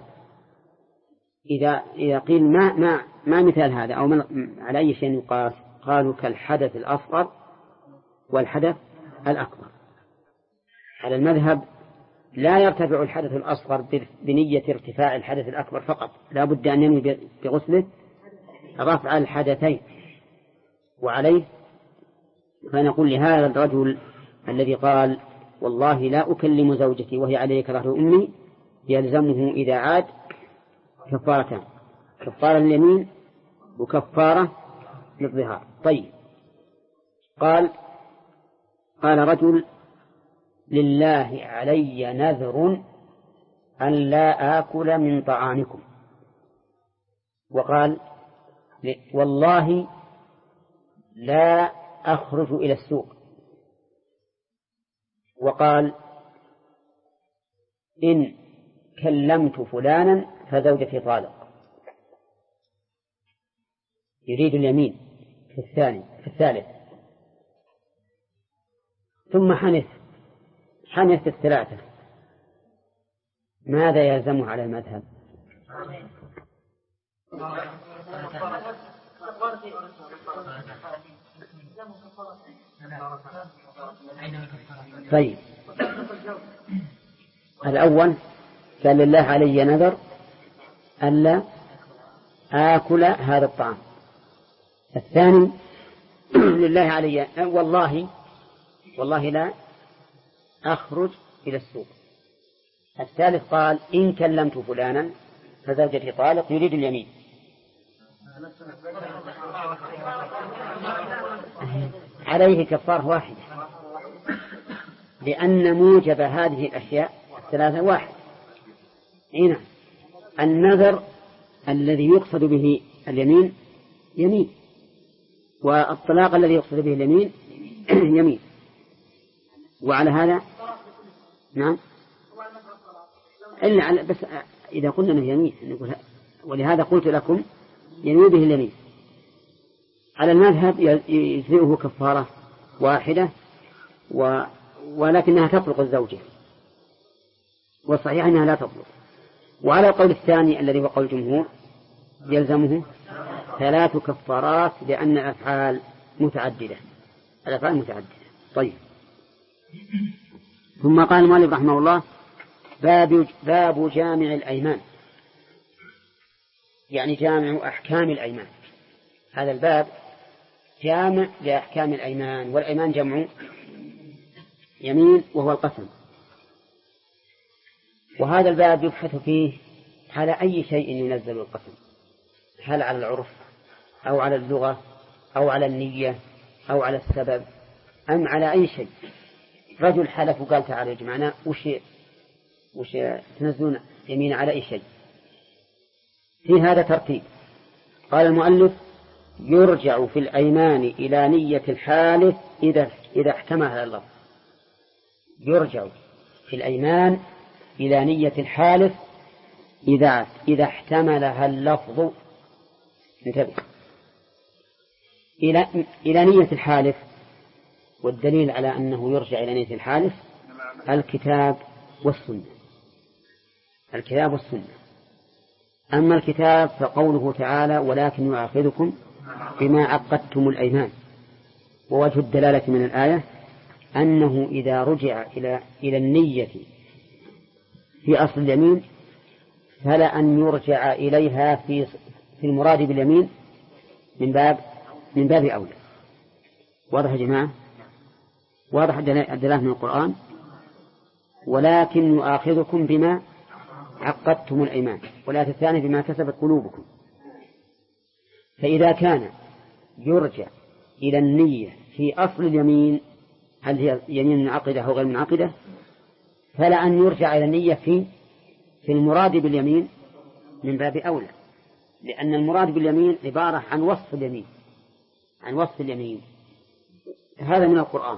A: إذا قيل ما مثال هذا أو على أي شيء يقاس، قالوا كالحدث الأصغر والحدث الأكبر. على المذهب لا يرتفع الحدث الأصغر بنية ارتفاع الحدث الأكبر فقط، لا بد أن ينوي بغسله رفع الحدثين. وعليه فنقول لهذا الرجل الذي قال والله لا أكلم زوجتي وهي علي كظهر أمي، يلزمه إذا عاد كفارتان، كفارة اليمين وكفارة للظهار. طيب، قال رجل لله علي نذر أن لا آكل من طعامكم، وقال والله لا أخرج إلى السوق، وقال إن كلمت فلانا فزوجتي طالق. يريد اليمين في الثالث. ثم حنث الثلاثة، ماذا يلزمه على المذهب؟ طيب، الأول قال لله علي نذر ألا آكل هذا الطعام. الثاني لله علي والله لا أخرج إلى السوق. الثالث قال إن كلمت فلانا فزوجتي طالق، يريد اليمين. عليه كفارة واحدة، لأن موجب هذه الأشياء الثلاثة واحد. هنا النذر الذي يقصد به اليمين يمين، والطلاق الذي يقصد به اليمين يمين. وعلى هذا نعم، إلا بس إذا قلنا أنه يمين نقول، ولهذا قلت لكم ينوي به اليمين. على المذهب يجزئه كفارة واحدة ولكنها تطلق الزوجة، والصحيح أنها لا تطلق. وعلى القول الثاني الذي هو قول الجمهور يلزمه 3 كفارات، لأن الأفعال متعددة. طيب، ثم قال المؤلف رحمه الله باب جامع الأيمان، يعني جامع أحكام الأيمان. هذا الباب جامع لأحكام الأيمان، والأيمان جمع يمين وهو القسم. وهذا الباب يبحث فيه على أي شيء ينزل القسم، هل على العرف أو على اللغة أو على النية أو على السبب أم على أي شيء. رجل حلف وقال تعالى يا جماعة وش تنزلون يمين على أي شيء. في هذا ترتيب. قال المؤلف يرجع في الأيمان إلى نية الحالف إذا احتمل هذا اللفظ. يرجع في الأيمان إلى نية الحالف إذا احتملها اللفظ. انتبه، إلى نية الحالف. والدليل على أنه يرجع إلى نية الحالف الكتاب والسنة. أما الكتاب فقوله تعالى ولكن يؤاخذكم بما عقدتم الأيمان. ووجه الدلالة من الآية أنه إذا رجع إلى النية في أصل اليمين فلا أن يرجع إليها في المراد باليمين من باب أولى. واضح يا جماعة؟ واضح الدلالة من القرآن. ولكن يؤاخذكم بما عقدتم الأيمان، والآية الثانية بما كسبت قلوبكم. فإذا كان يرجع إلى النية في أصل اليمين، هل هي يمين منعقدة أو غير منعقدة، فلا أن يرجع إلى النية في المراد باليمين من باب أولى، لأن المراد باليمين عبارة عن وصف اليمين. هذا من القرآن.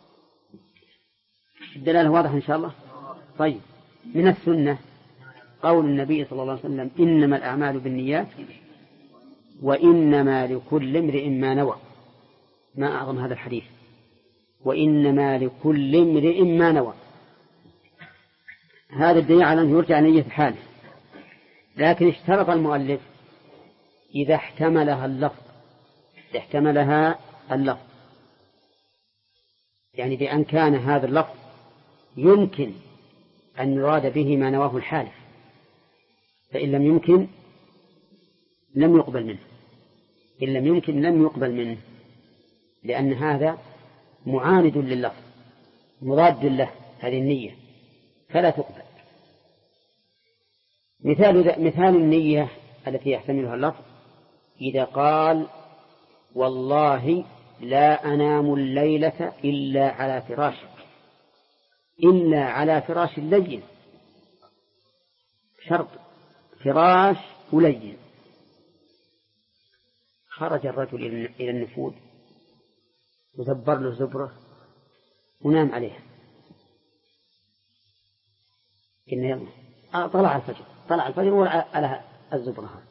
A: الدلالة واضحة إن شاء الله. طيب، من السنة قول النبي صلى الله عليه وسلم إنما الأعمال بالنيات وإنما لكل امرئ ما نوى. ما أعظم هذا الحديث، وإنما لكل امرئ ما نوى. هذا الدليل على أن يرجع نية الحال. لكن اشترط المؤلف إذا احتملها اللفظ، يعني بأن كان هذا اللفظ يمكن أن يراد به ما نواه الحالف، فإن لم يمكن لم يقبل منه، لأن هذا معاند لللفظ مضاد له، هذه النية فلا تقبل. مثال النية التي يحتملها اللفظ إذا قال والله لا أنام الليلة إلا على فراش لين. شرط فراش ولين. خرج الرجل إلى النفوذ ودبر له زبرة ونام عليها. إن يلا طلع الفجر على الزبرة.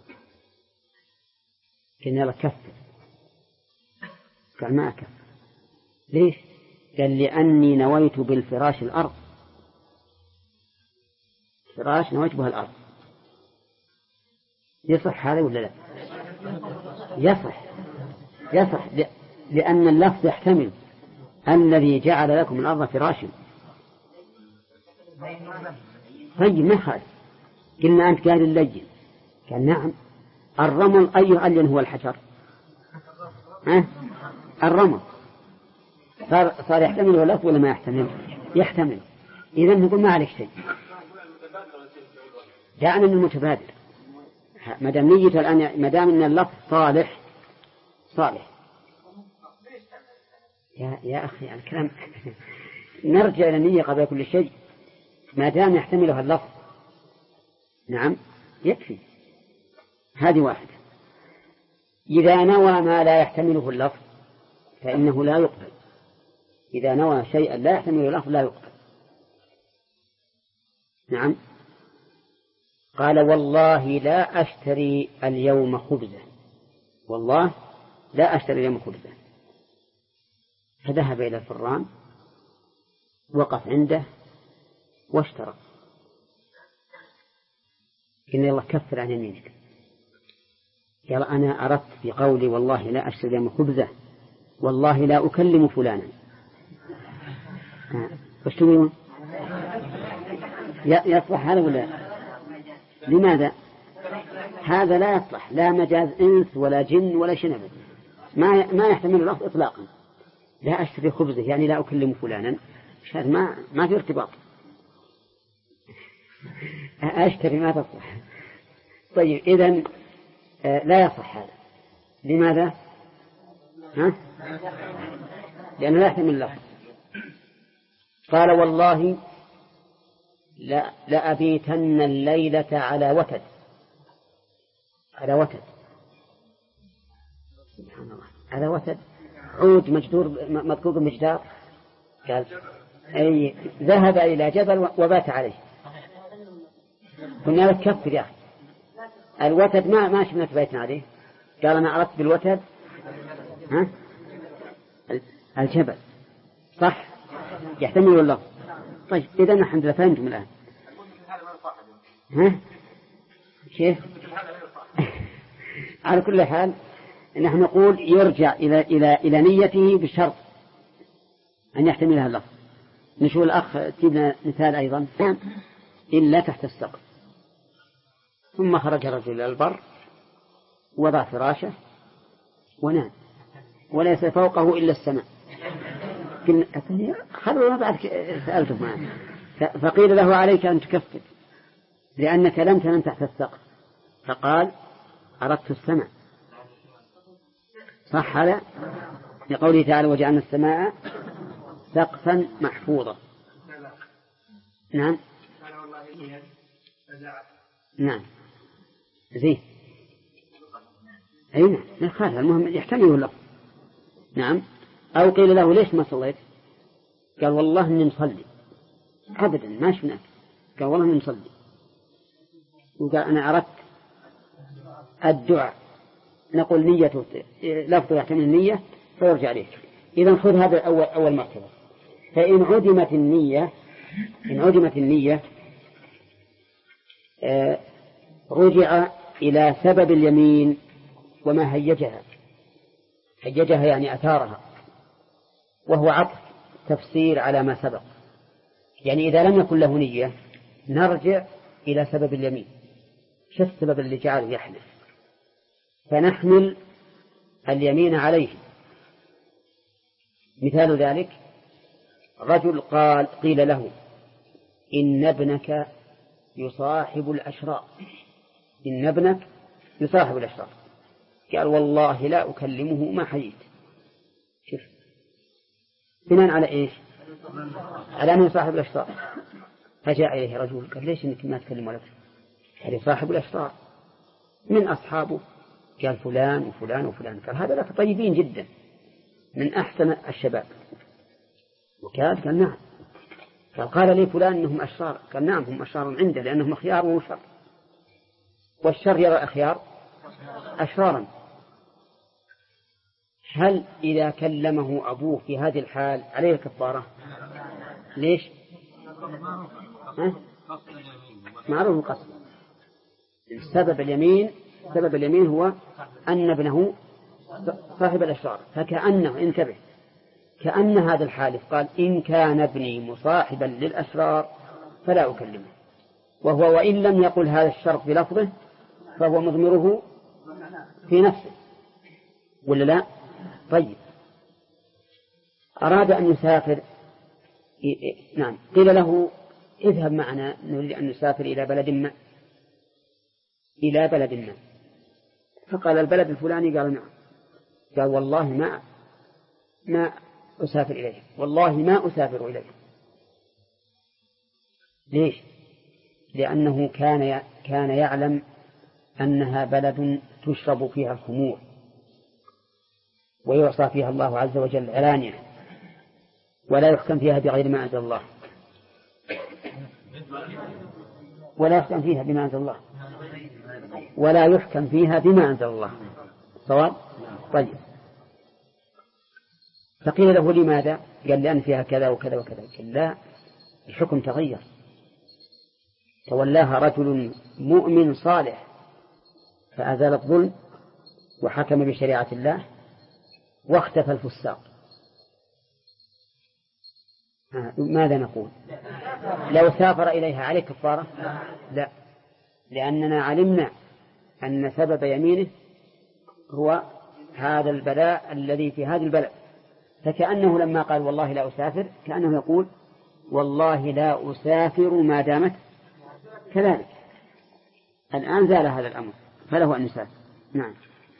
A: إن يلا كفر. قال ما أكفر. ليش؟ قال لأني نويت بالفراش الأرض، فراش نويت بها الأرض. يصح هذا ولا لا؟ يصح لأن اللفظ يحتمل الذي جعل لكم الأرض فراشا. طيب ما خالف، قلنا أنت قال اللين، قال نعم. الرمل أي ألين هو الحجر؟ الرمل صار يحتمل اللفظ ولا ما يحتمل؟ يحتمل. إذا نقول ما عليك شيء، دعنا من المتبادل. ما دام نية الآن، ما دام أن اللفظ صالح يا أخي الكلام نرجع إلى النية قبل كل شيء. ما دام يحتملها اللفظ نعم يكفي. هذه واحدة. إذا نوى ما لا يحتمله اللفظ فإنه لا يقبل. إذا نوى شيئا لا يحتمله اللفظ لا يقبل. نعم. قال والله لا أشتري اليوم خبزا، والله لا أشتري اليوم خبزا. فذهب إلى الفران وقف عنده واشترى. إن الله كفر عن يمينك. قال أنا أردت بقولي والله لا أشتري اليوم خبزا والله لا أكلم فلانا. وش تقولون؟ يصلح هذا ولا؟ لماذا؟ هذا لا يصلح، لا مجاز إنس ولا جن ولا شيء، ما يحتمل اللفظ إطلاقا. لا أشتري خبزه يعني لا أكلم فلانا، ما في ارتباط. أشتري ما تصلح. طيب إذن لا يصح هذا. لماذا؟ لأنه لا يحتمل اللفظ. قال والله لأبيتن الليلة على وتد. على وتد، سبحان الله، على وتد عود مذكور بمجدار. قال أي ذهب إلى جبل وبات عليه. قلنا لك كفر يا أخي، الوتد ما شفنا بيتنا عليه. قال أنا أردت بالوتد الجبل، صح يحتمل اللفظ. طيب إذا الحمد لله فهمتم الآن. كيف؟ على كل حال نحن نقول يرجع إلى نيته بالشرط أن يحتملها اللفظ. نشوف الأخ تجيبنا مثال أيضا. إلا تحت السقف. ثم خرج رجل إلى البر وضع فراشه ونام وليس فوقه إلا السماء. خلوا ما بعد سألته معه. فقيل له عليك أن تكفر لأنك لم تنم تحت السقف. فقال أردت السماء. صح هذا؟ لقوله تعالى وجعلنا السماء سقفا محفوظا. نعم نعم زين. أي نعم خالف، المهم يحتمله اللفظ. نعم. أو قيل له ليش ما صليت؟ قال والله إني مصلي. أبدا ما شفناك. قال والله إني مصلي. وقال أنا أردت الدعاء. نقول نيته لفظ يحتمل النية فيرجع عليه. إذا خذ هذا أول مرتبة. فإن عدمت النية رجع إلى سبب اليمين وما هيجها يعني أثارها، وهو عطف تفسير على ما سبق. يعني إذا لم يكن له نية نرجع إلى سبب اليمين. شو السبب اللي جعله يحلف؟ فنحمل اليمين عليه. مثال ذلك رجل قيل له إن ابنك يصاحب الأشرار. إن ابنك يصاحب الأشرار. قال والله لا أكلمه ما حييت. شوف بناء على إيش؟ على أنه صاحب الأشرار. فجاء إليه رجل قال ليش إنك ما تكلم ولك؟ قال صاحب الأشرار. من أصحابه؟ قال فلان وفلان وفلان. قال هذا لك طيبين جدا من أحسن الشباب. قال نعم. قال لي فلان إنهم أشرار. قال نعم هم أشرار عنده لأنهم أخيار وشر، والشر يرى أخيار أشرارا. هل إذا كلمه أبوه في هذه الحال عليه الكفارة؟ ليش؟ معروف القصد. سبب اليمين هو أن ابنه صاحب الأشرار، فكأنه انتبه، كأن هذا الحالف قال إن كان ابني مصاحبا للأشرار فلا أكلمه، وهو وإن لم يقل هذا الشرط بلفظه فهو مضمره في نفسه، ولا لا؟ طيب، أراد أن يسافر، نعم، قيل له اذهب معنا، نريد أن نسافر إلى بلد ما، فقال البلد الفلاني، قال نعم، قال والله ما أسافر إليه، والله ما أسافر إليه. ليش؟ لأنه كان يعلم أنها بلد تشرب فيها الخمور ويعصى فيها الله عز وجل علانية، ولا يحكم فيها بغير ما أنزل الله، ولا يحكم فيها بما أنزل الله، ولا يحكم فيها بما أنزل الله. صواب؟ طيب، فقيل له لماذا؟ قال لأن فيها كذا وكذا وكذا. قال لا، الحكم تغير، تولاها رجل مؤمن صالح فأزال الظلم وحكم بشريعة الله واختفى الفساق. ماذا نقول؟ لو سافر إليها عليه كفارة؟ لا، لأننا علمنا أن سبب يمينه هو هذا البلاء الذي في هذا البلد، فكأنه لما قال والله لا أسافر كأنه يقول والله لا أسافر ما دامت كذلك. الآن زال هذا الأمر فله أن يسافر. نعم.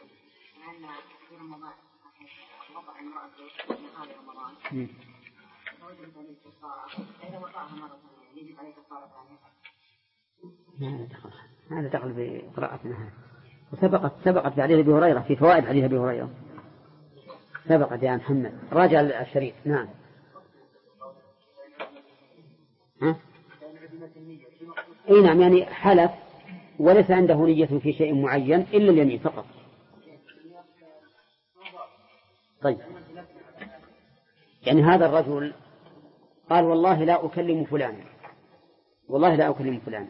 A: هذا دخل بقراءتنا هذا، وسبقت في حديث أبي هريرة، في فوائد حديث أبي هريرة سبقت يا محمد، راجع الشريط. نعم. اي نعم، يعني حلف وليس عنده نية في شيء معين إلا اليمين فقط. طيب، يعني هذا الرجل قال والله لا أكلم فلانا، والله لا أكلم فلانا،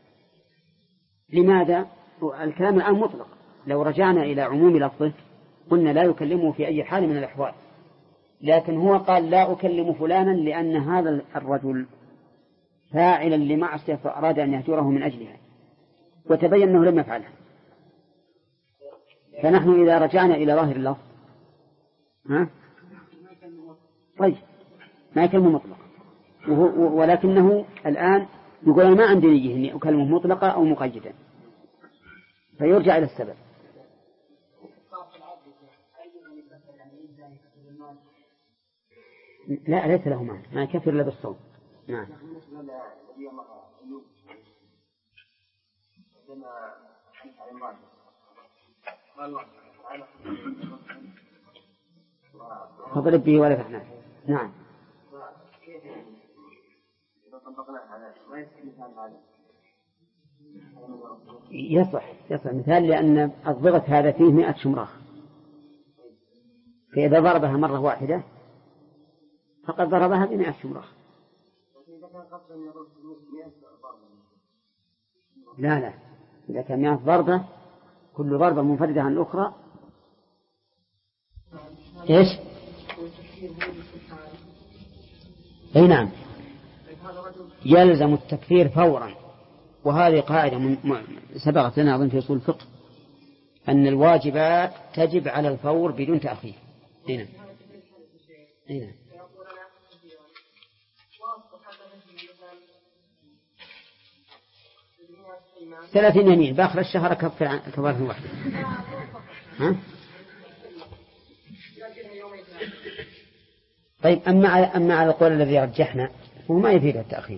A: لماذا؟ الكلام الآن مطلق، لو رجعنا إلى عموم لفظه قلنا لا يكلمه في أي حال من الأحوال، لكن هو قال لا أكلم فلانا لأن هذا الرجل فاعلا لمعصية فأراد أن يهجره من أجلها، وتبين أنه لم يفعلها. فنحن إذا رجعنا إلى ظاهر اللفظ طيب ما يكلمه مطلق، ولكنه الآن يقول أنا ما عندي نية أني أكلمه مطلقة أو مقيدا، فيرجع إلى السبب. لا، ليس له مال، ما يكفر إلا بالصوم. نعم. فضرب به ولا فحنا. نعم. يصح مثال، لأن الضغط هذا فيه 100 شمراخ، فإذا ضربها مرة واحدة فقد ضربها ب100 شمراخ. لا، إذا كان 100 ضربة كل ضربة منفردة عن الأخرى إيش؟ أي نعم، يلزم التكفير فورا، وهذه قاعدة سبقت لنا أظن في أصول الفقه أن الواجبات تجب على الفور بدون تأخير. هنا 30 يمين بآخر الشهر كفر عن كفارة واحدة. طيب، أما على القول الذي رجحنا هو ما يفيد التأخير.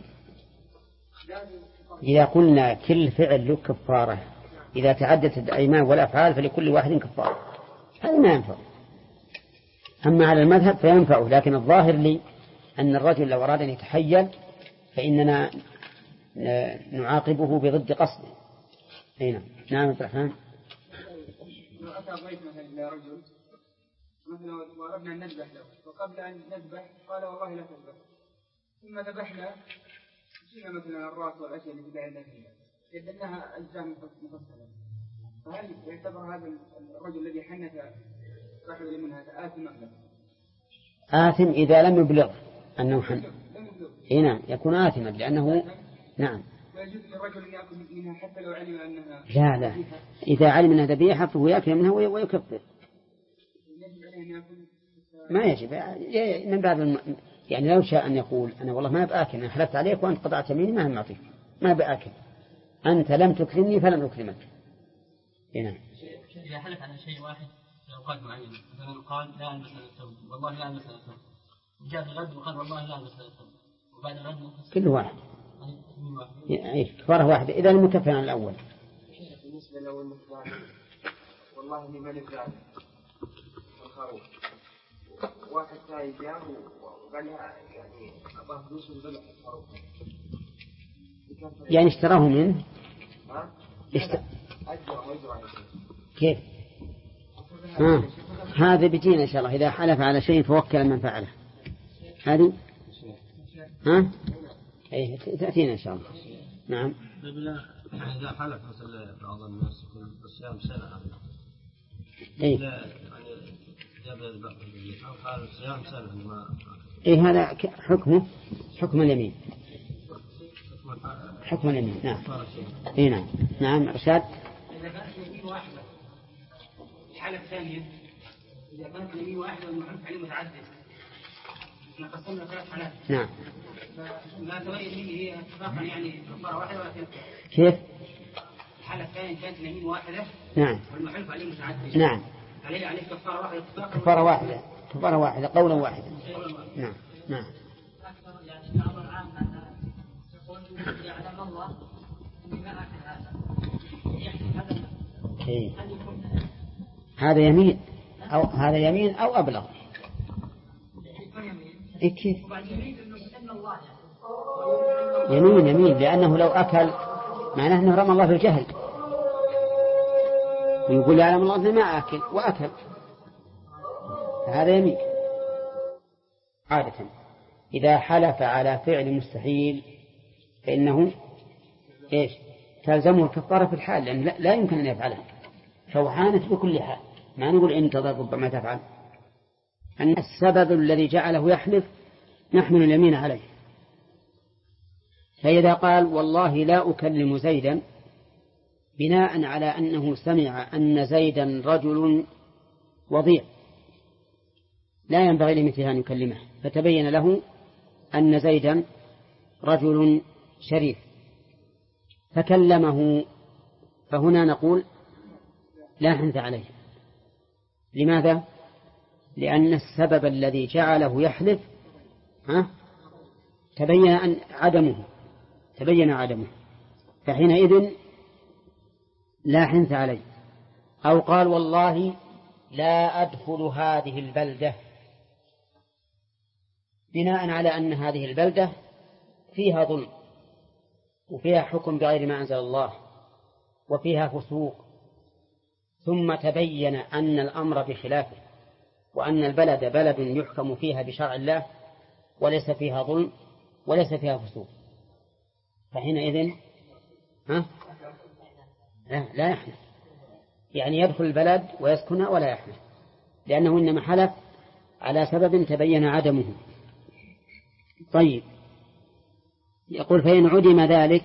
A: إذا قلنا كل فعل له كفارة، إذا تعدت الأيمان والأفعال فلكل واحد كفارة، هذا ما ينفع. أما على المذهب فينفعه، لكن الظاهر لي أن الرجل لو أراد أن يتحيل فإننا نعاقبه بضد قصده. نعم عبد الرحمن.
B: لو أتى ضيف مثلا إلى رجل مثلا وأردنا أن نذبح له، وقبل أن نذبح قال والله لا تذبح، ثم ذبحنا شلنا مثلا الرأس والأشياء التي لا عندنا فيها، جدلناها أجزاء مفصلة، فهل يعتبر هذا الرجل الذي حنث رحل منها آثم أم لا؟
A: آثم إذا لم يبلغ أنه حنث. نعم يكون آثما لأنه نعم.
B: ويجوز للرجل أن يأكل منها حتى لو علم أنها
A: لا إذا علم أنها ذبيحة فهو يأكل منها ويكفر. ما يجب من باب يعني لو شاء أن يقول أنا والله ما بآكل، أنا حلفت عليك وأنت قطعت يميني ما هم أعطيك، ما بآكل، أنت لم تكرمني فلم أكرمك. هنا
C: إذا حلف على شيء واحد في أوقات معينة، مثلا قال لا ألبس الثوب والله لا ألبس الثوب، وجاء في الغد وقال والله لا ألبس الثوب، وبعد الغد
A: كل واحد كفارة واحدة إذا لم يكفر عن الأول.
B: بالنسبة لو المثال والله إني ما نفعل الخروف، واحد ثاني جاء وقال لها يعني أبغى فلوس من ذبح الخروف،
A: يعني اشتراه منه كيف؟ هذا بيجينا إن شاء الله إذا حلف على شيء فوكل من فعله، هذه أي تأتينا إن شاء الله. نعم.
C: إذا حلف مثل بعض الناس يقول صيام سنة
A: إيه
C: يعني جاب البعض أو قال صيام سنة ما
A: إيه هذا حكم اليمين، حكم اليمين. نعم إيه نعم. نعم رشاد.
D: إذا كانت يمين واحدة الحالة الثانية، إذا كانت يمين واحدة والمحلف عليه متعدد، احنا قسمنا 3 حالات.
A: نعم.
D: ما تبين مني هي اتفاقا يعني كفارة واحدة ولا
A: كيف؟
D: الحالة الثانية كانت يمين واحدة.
A: نعم.
D: والمحلف عليه متعدد.
A: نعم.
D: عليه كفارة واحدة اتفاقا.
A: كفارة واحدة قولا واحدا. نعم. نعم.
E: أكثر يعني بعض العامة يقول يعلم الله أني ما أكل هذا، يحكي هذا.
A: إيه. هذا يمين أو هذا يمين أو أبلغ. إيه كيف؟ يمين لأنه لو أكل معناه أنه رمى الله في الجهل، ويقول يعلم الله أنه ما أكل وأكل، هذا يمين. عادة إذا حلف على فعل مستحيل فإنه إيش؟ تلزمه الكفارة في الحال، لأن لا يمكن أن يفعله، فوحانت بكل حال، ما نقول انتظر ربما تفعل. أن السبب الذي جعله يحلف نحمل اليمين عليه. فإذا قال والله لا أكلم زيدا بناء على أنه سمع أن زيدا رجل وضيع لا ينبغي لمثله أن يكلمه، فتبين له أن زيدا رجل شريف فكلمه، فهنا نقول لا حنث عليه. لماذا؟ لأن السبب الذي جعله يحلف تبين عدمه، فحينئذ لا حنث عليه. أو قال والله لا أدخل هذه البلدة بناء على أن هذه البلدة فيها ظلم وفيها حكم بغير ما أنزل الله وفيها فسوق، ثم تبين أن الأمر بخلافه، وأن البلد بلد يحكم فيها بشرع الله وليس فيها ظلم وليس فيها فسوق، فحينئذ لا يحلف، يعني يدخل البلد ويسكنها ولا يحلف، لأنه إنما حلف على سبب تبين عدمه. طيب، يقول فإن عدم ذلك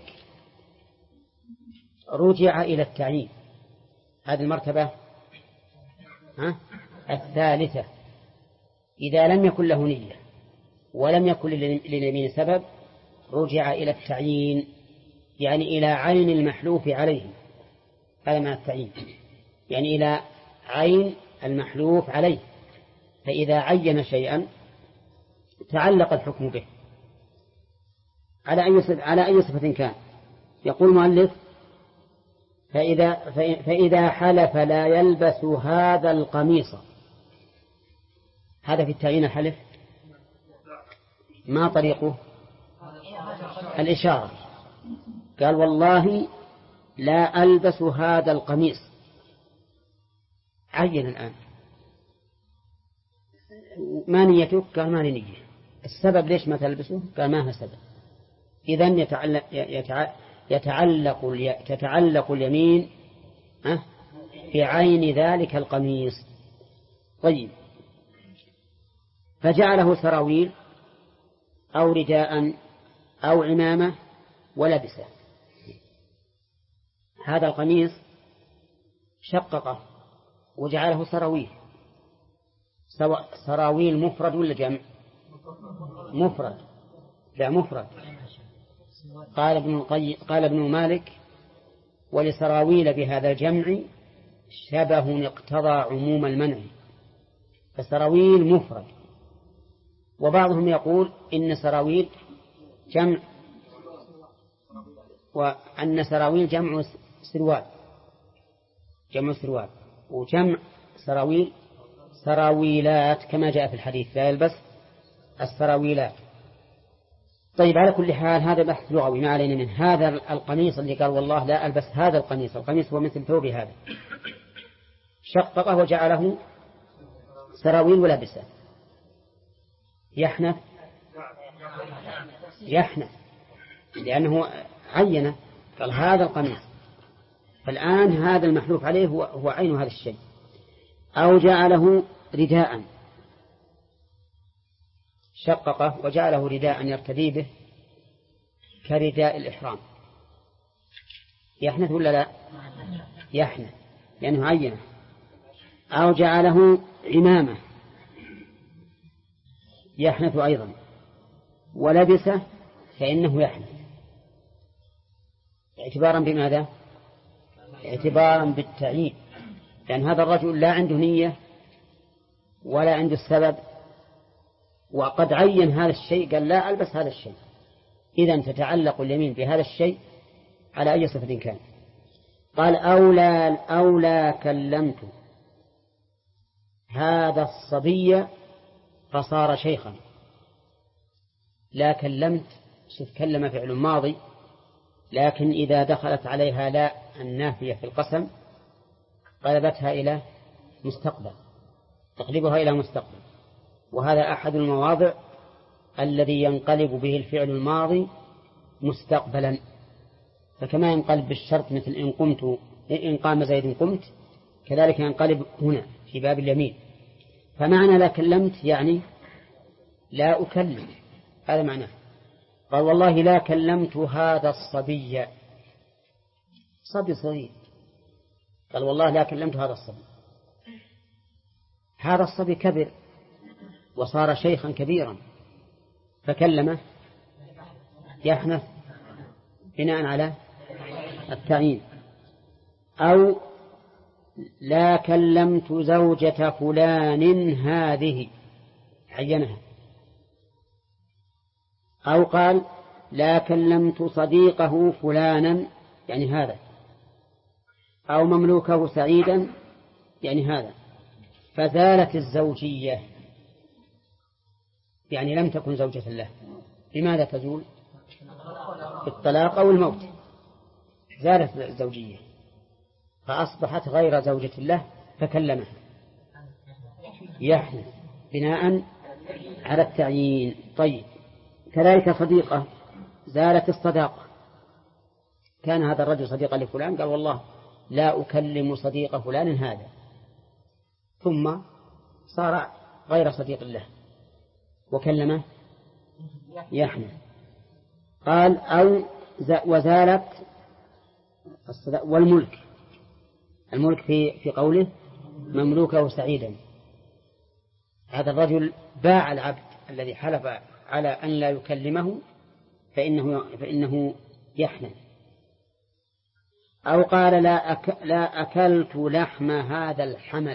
A: رجع إلى التعيين. هذه المرتبة الثالثة. إذا لم يكن له نية ولم يكن لليمين سبب رجع إلى التعيين، يعني إلى عين المحلوف عليه. هذا ما التعيين، يعني إلى عين المحلوف عليه. فإذا عين شيئا تعلق الحكم به على أي صفة كان. يقول المؤلف فإذا حلف لا يلبس هذا القميص، هذا في التعيين حلف، ما طريقه؟ الإشارة. قال والله لا ألبس هذا القميص، عين الآن، ما نيتك؟ قال ما لي نية. السبب ليش ما تلبسه؟ قال ما هو سبب. إذن تتعلق اليمين بعين ذلك القميص. طيب، فجعله سراويل أو رداء أو عمامة ولبسه. هذا القميص شققه وجعله سراويل. سراويل مفرد ولا جمع؟ مفرد. لا مفرد. قال ابن مالك: ولسراويل بهذا الجمع شبه اقتضى عموم المنع، فسراويل مفرد. وبعضهم يقول إن سراويل جمع، وأن سراويل جمع سروال، جمع سروال، وجمع سراويل سراويلات كما جاء في الحديث: لا يلبس السراويلات. طيب، على كل حال هذا بحث لغوي ما علينا منه. هذا القميص اللي قال والله لا ألبس هذا القميص، القميص هو مثل ثوبي هذا، شققه وجعله سراويل ولبسه. يحنث لأنه عينه، قال هذا القميص، فالآن هذا المحلوف عليه هو عين هذا الشيء. أو جعله رداء، شققه وجعله رداء يرتدي به كرداء الإحرام. يحنث ولا لا؟ يحنث لأنه عينه. أو جعله عمامة، يحنث أيضا. ولبسه فإنه يحنث، اعتبارا بماذا؟ اعتبارا بالتعيين، لأن هذا الرجل لا عنده نية ولا عنده السبب، وقد عين هذا الشيء، قال لا ألبس هذا الشيء. إذن تتعلق اليمين بهذا الشيء على أي صفة كان. قال: أولى كلمت هذا الصبي فصار شيخا. لا كلمت، شوف كلم فعل ماضي، لكن إذا دخلت عليها لا النافية في القسم قلبتها إلى مستقبل، تقلبها إلى مستقبل. وهذا أحد المواضع الذي ينقلب به الفعل الماضي مستقبلا، فكما ينقلب بالشرط مثل إن قام زيد قمت، كذلك ينقلب هنا في باب اليمين. فمعنى لا كلمت يعني لا أكلم، هذا معناه. قال: والله لا كلمت هذا الصبي، صبي صغير، قال والله لا كلمت هذا الصبي. هذا الصبي كبر وصار شيخا كبيرا، فكلمه يحنث بناء على التعيين. أو لا كلمت زوجة فلان هذه، عينها. أو قال لا كلمت صديقه فلانا، يعني هذا. أو مملوكه سعيدا، يعني هذا. فزالت الزوجية، يعني لم تكن زوجة له. لماذا تزول؟ بالطلاق أو الموت زالت الزوجية، فأصبحت غير زوجة له، فكلمها يحنث بناء على التعيين. طيب، كذلك صديقة، زالت الصداقة. كان هذا الرجل صديقا لفلان، قال والله لا أكلم صديق فلان هذا، ثم صار غير صديق له وكلمه يحنث. قال أو وزالت والملك، الملك في قوله مملوكه سعيدا. هذا الرجل باع العبد الذي حلف على أن لا يكلمه، فإنه يحنث. أو قال لا أكلت لحم هذا الحمل،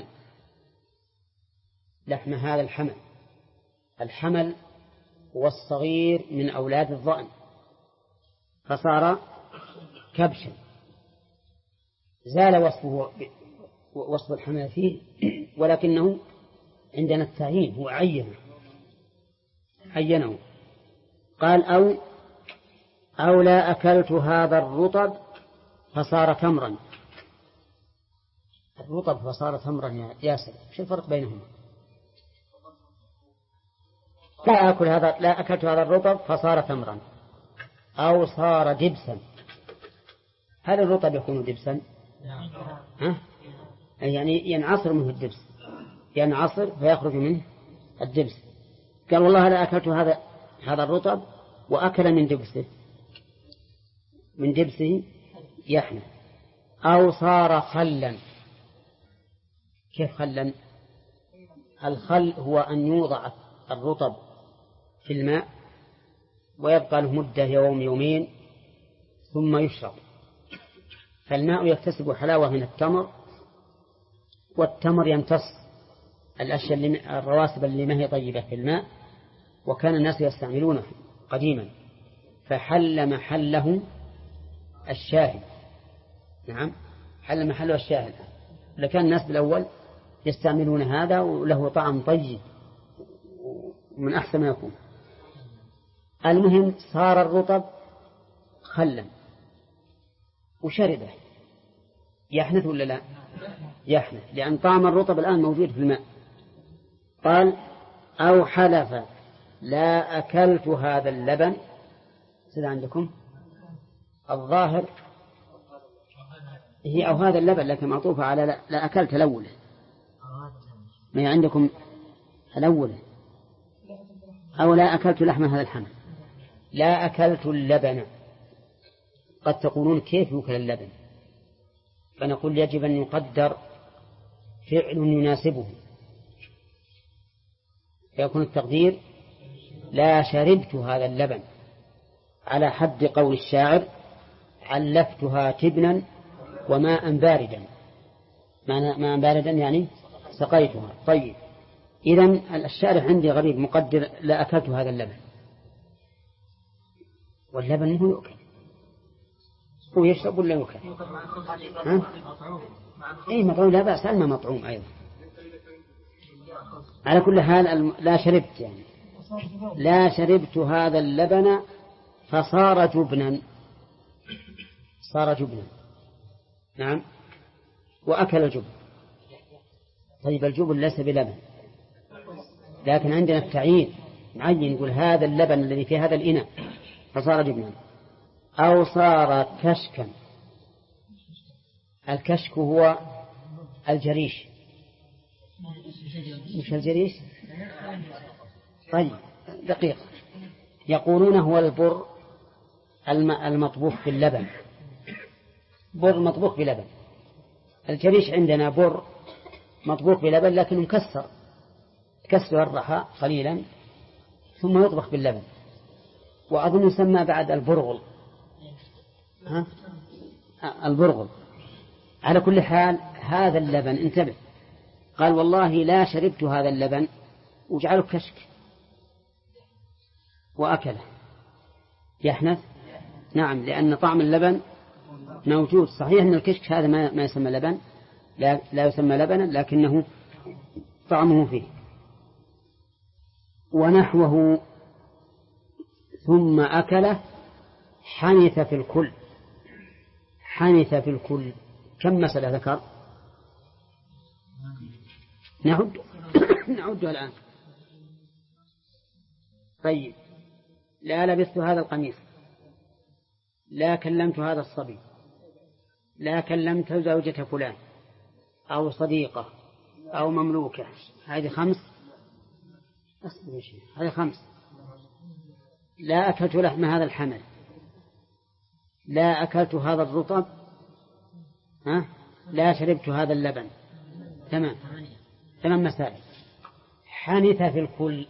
A: لحم هذا الحمل. الحمل هو الصغير من أولاد الضأن، فصار كبشا، زال وصف الحمل فيه، ولكنه عندنا التعيين، هو عينه. قال أو لا أكلت هذا الرطب فصار تمرا. الرطب فصار تمرا يا ياسر، شو الفرق بينهما؟
F: لا أكلت هذا الرطب فصار تمرا أو صار دبسا. هل الرطب يكون دبسا؟ يعني ينعصر منه الدبس، ينعصر فيخرج منه الدبس. قال والله لا أكلت هذا الرطب وأكل من دبسه يحنى. أو صار خلا. كيف خلا؟ الخل هو أن يوضع الرطب في الماء ويبقى له مدة يوم يومين ثم يشرب، فالماء يكتسب حلاوة من التمر، والتمر يمتص الأشياء الرواسب اللي ما هي طيبة في الماء، وكان الناس يستعملونه قديما، فحل محله الشاهد. نعم، حل محله الشاهد. لكان الناس بالأول يستعملون هذا وله طعم طيب ومن أحسن ما يكون. المهم صار الرطب خلا وشربه، يحنث ولا لا؟ يحنث، لأن طعم الرطب الآن موجود في الماء. قال أو حلف لا أكلت هذا اللبن. سيدا عندكم الظاهر هي أو هذا اللبن، لكن معطوفة على لا أكلت الأول. ما عندكم الأول أو لا أكلت لحم هذا الحمل. لا أكلت اللبن. قد تقولون كيف يؤكل اللبن؟ فنقول يجب أن يقدر فعل يناسبه، فيكون التقدير لا شربت هذا اللبن، على حد قول الشاعر علفتها تبنا وماء باردا. ماء باردا يعني سقيتها. طيب، إذن الشارح عندي غريب مقدر لا أكلت هذا اللبن، واللبن هو يؤكل، هو يشرب ولا يؤكل؟ إيه مطعوم، لا بأس، الماء مطعوم أيضا. على كل حال لا شربت، يعني لا شربت هذا اللبن فصار جبنا. صار جبنا، نعم، وأكل الجبن. طيب الجبن ليس بلبن، لكن عندنا التعيين معين، يقول هذا اللبن الذي في هذا الإناء فصار جبنا. أو صار كشكا. الكشك هو الجريش. مش الجريش؟ طيب دقيق. يقولون هو البر المطبوخ باللبن، بر مطبوخ بلبن. الجريش عندنا بر مطبوخ بلبن لكنه مكسر، تكسر الرحى قليلا ثم يطبخ باللبن، وأظن يسمى بعد البرغل. البرغل. على كل حال هذا اللبن، انتبه، قال والله لا شربت هذا اللبن وجعله كشك وأكله، يحنث. نعم، لأن طعم اللبن موجود. صحيح أن الكشك هذا ما يسمى لبن، لا يسمى لبنا، لكنه طعمه فيه. ونحوه ثم أكله حنث في الكل. حنث في الكل كم مسألة ذكر؟ نعدها الآن. طيب، لا لبست هذا القميص، لا كلمت هذا الصبي، لا كلمت زوجة فلان أو صديقة أو مملوكة. هذه 5. هذه 5. لا أكلت لحم هذا الحمل، لا أكلت هذا الرطب، لا شربت هذا اللبن. 8 مسائل. حنث في الكل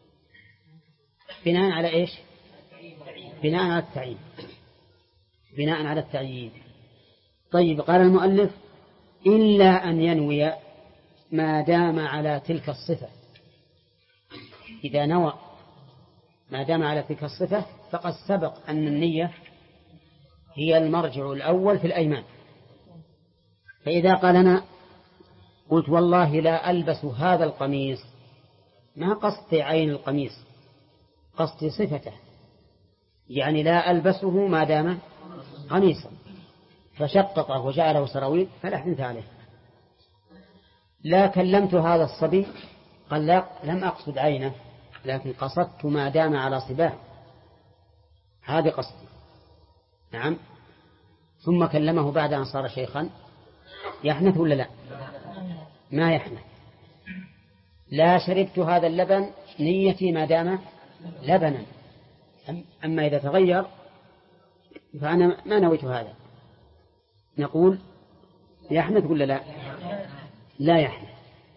F: بناء على إيش؟ بناء على التعيين. بناء على التعيين. طيب، قال المؤلف إلا أن ينوي ما دام على تلك الصفة. إذا نوى ما دام على تلك الصفة فقد سبق أن النية هي المرجع الأول في الأيمان. فإذا قال أنا قلت والله لا ألبس هذا القميص، ما قصدي عين القميص، قصدي صفته، يعني لا ألبسه ما دام قميصا، فشققه وجعله سراويل فلا حنث عليه. لا كلمت هذا الصبي، قال لا، لم أقصد عينه، لكن قصدت ما دام على صباه، هذه قصدي. نعم. ثم كلمه بعد أن صار شيخا، يحنث ولا لا؟ ما يحنث. لا شربت هذا اللبن نيتي ما دام لبنا، أما إذا تغير فأنا ما نويت هذا. نقول يحنث ولا لا؟ لا يحنث.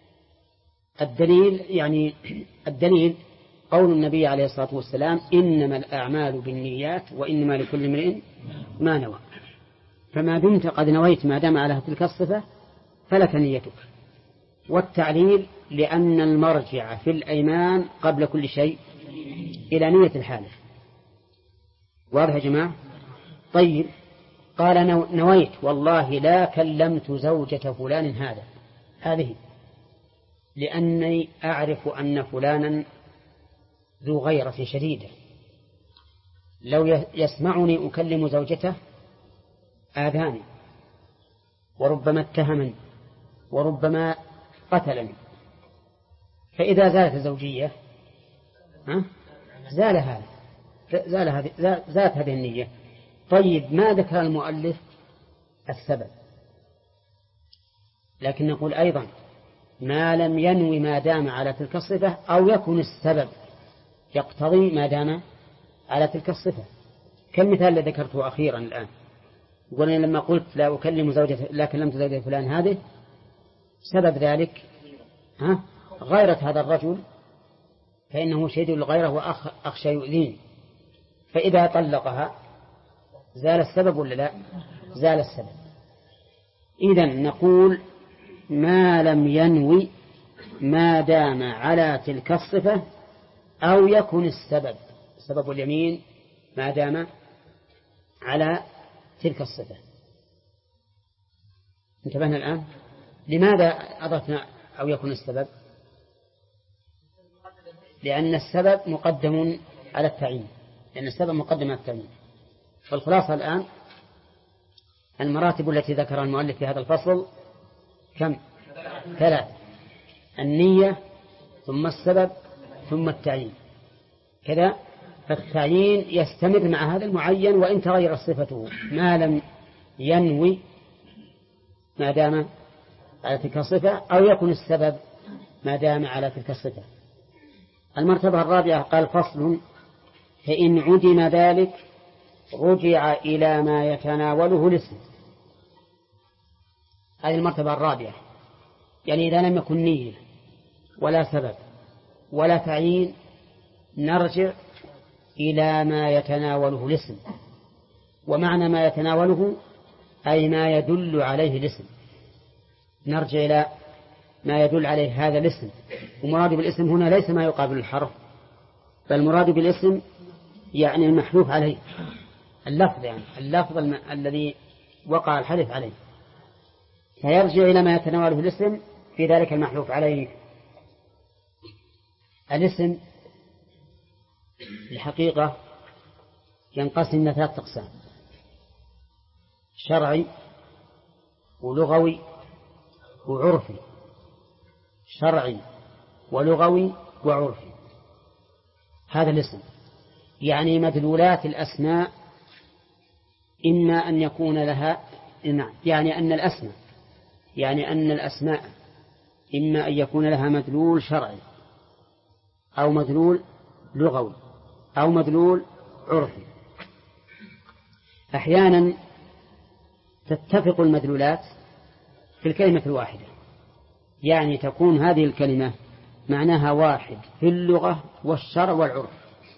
F: الدليل قول النبي عليه الصلاة والسلام: إنما الأعمال بالنيات وإنما لكل امرئ ما نوى. فما دمت قد نويت ما دام على تلك الصفة فلك نيتك. والتعليل لأن المرجع في الأيمان قبل كل شيء إلى نية الحالف. واضح يا جماعة؟ طيب، قال نويت والله لا كلمت زوجة فلان هذه لأني أعرف أن فلانا ذو غيرة شديدة، لو يسمعني أكلم زوجته آذاني وربما اتهمني وربما قتلني. فإذا زالت الزوجية زالت هذه النية. طيب، ما ذكر المؤلف السبب، لكن نقول أيضا ما لم ينوي ما دام على تلك الصفة أو يكن السبب يقتضي ما دام على تلك الصفة، كالمثال الذي ذكرته أخيرا الآن. قلنا لما قلت لا كلمت زوجة فلان هذه، سبب ذلك غيرة هذا الرجل، فإنه شديد الغيرة وأخشى يؤذيني، فإذا طلقها زال السبب ولا لا؟ زال السبب. إذن نقول ما لم ينوي ما دام على تلك الصفة أو يكن السبب، سبب اليمين ما دام على تلك الصفة. انتبهنا الآن؟ لماذا أضفنا أو يكن السبب؟ لأن السبب مقدم على التعيين، فالخلاصة الآن المراتب التي ذكرها المؤلف في هذا الفصل كم؟ 3: النية ثم السبب ثم التعيين. كذا، فالتعيين يستمر مع هذا المعين وإن تغير صفته ما لم ينوي ما دام على تلك الصفة أو يكن السبب ما دام على تلك الصفة. المرتبة الرابعة قال: فصل: فإن عدم ذلك رجع إلى ما يتناوله الاسم. هذه المرتبة الرابعة، يعني إذا لم يكن نية ولا سبب ولا تعيين نرجع إلى ما يتناوله الاسم. ومعنى ما يتناوله أي ما يدل عليه الاسم، نرجع إلى ما يدل عليه هذا الاسم. ومراد بالاسم هنا ليس ما يقابل الحرف، بل المراد بالاسم يعني المحلوف عليه، اللفظ، يعني اللفظ الذي وقع الحلف عليه، فيرجع إلى ما يتناوله الاسم في ذلك المحلوف عليه. الاسم الحقيقة ينقسم إلى 3 أقسام: شرعي ولغوي وعرفي. شرعي ولغوي وعرفي، هذا الاسم. يعني مدلولات الأسماء إما أن يكون لها يعني أن الأسماء إما أن يكون لها مدلول شرعي أو مدلول لغوي أو مدلول عرفي. أحيانا تتفق المدلولات في الكلمة الواحدة، يعني تكون هذه الكلمة معناها واحد في اللغة والشرع والعرف.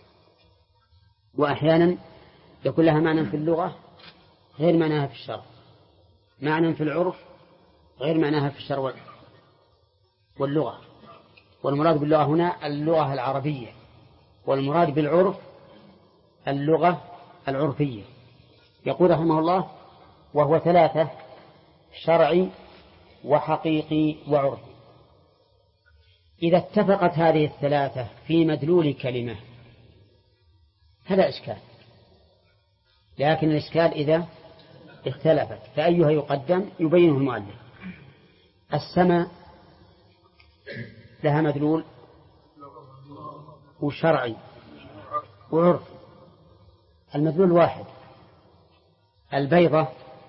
F: وأحيانا يكون لها معنى في اللغة غير معناها في الشرع، معنى في العرف غير معناها في الشرع واللغة. والمراد باللغة هنا اللغة العربية، والمراد بالعرف اللغة العرفية. يقول رحمه الله: وهو 3: شرعي وحقيقي وعرفي. إذا اتفقت هذه ال3 في مدلول كلمة هذا إشكال، لكن الإشكال إذا اختلفت فأيها يقدم يبينه المؤلف. السماء لها مدلول وشرعي وعرف. المدلول واحد. البيضة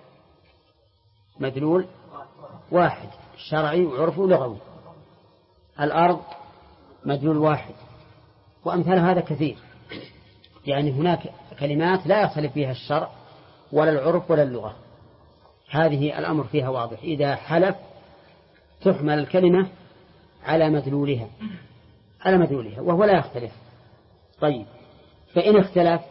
F: مدلول واحد، شرعي وعرف ولغوي. الأرض مدلول واحد، وأمثال هذا كثير. يعني هناك كلمات لا يختلف فيها الشرع ولا العرف ولا اللغة، هذه الأمر فيها واضح. إذا حلف تحمل الكلمة على مدلولها وهو لا يختلف. طيب، فإن اختلف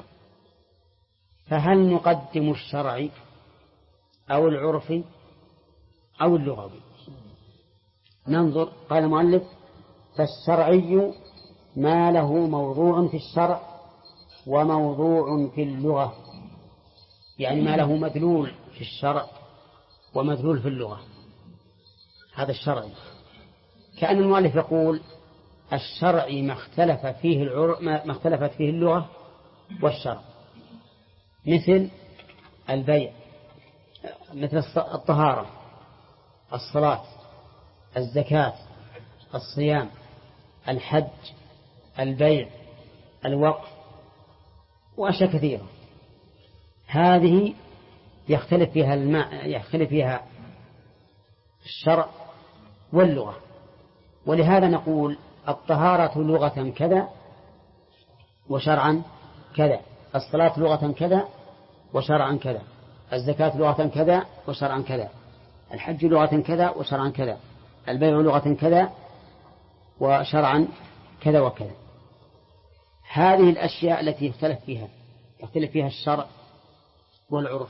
F: فهل نقدم الشرعي أو العرفي أو اللغوي؟ ننظر. قال المؤلف: فالشرعي ما له موضوع في الشرع وموضوع في اللغة، يعني ما له مدلول في الشرع ومدلول في اللغة، هذا الشرعي. كأن المؤلف يقول: الشرعي ما اختلفت فيه اللغة والشرع، مثل البيع، مثل الطهارة، الصلاة، الزكاة، الصيام، الحج، البيع، الوقف، وأشياء كثيرة. هذه يختلف فيها الشرع واللغة. ولهذا نقول: الطهارة لغة كذا وشرعا كذا، الصلاة لغة كذا وشرعا كذا، الزكاة لغة كذا وشرعا كذا، الحج لغة كذا وشرعا كذا، البيع لغة كذا وشرعا كذا وكذا. هذه الأشياء التي يختلف فيها الشرع والعرف،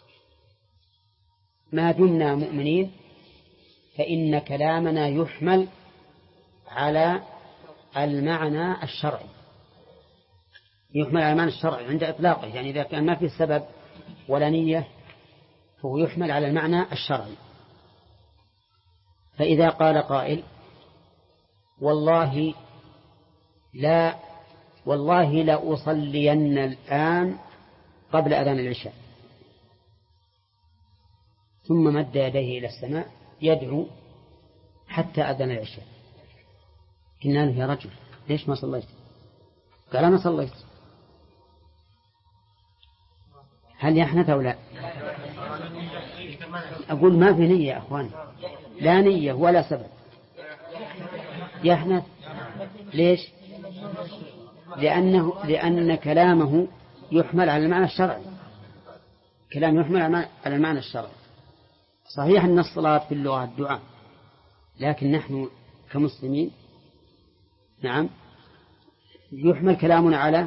F: ما دمنا مؤمنين فإن كلامنا يحمل على المعنى الشرعي، عند إطلاقه. يعني إذا كان ما في سبب ولا نية فهو يحمل على المعنى الشرعي. فإذا قال قائل: والله لا أصلين الآن قبل أذان العشاء، ثم مد يديه إلى السماء يدعو حتى أذان العشاء، قلنا له: يا رجل ليش ما صليت؟ قال: أنا صليت. هل يحنث أو لا؟ أقول ما في نية يا أخوان، لا نية ولا سبب، يحنث. ليش؟ لأن كلامه يحمل على المعنى الشرعي، كلام يحمل على المعنى الشرعي. صحيح أن الصلاة في اللغة الدعاء، لكن نحن كمسلمين نعم يحمل كلامنا على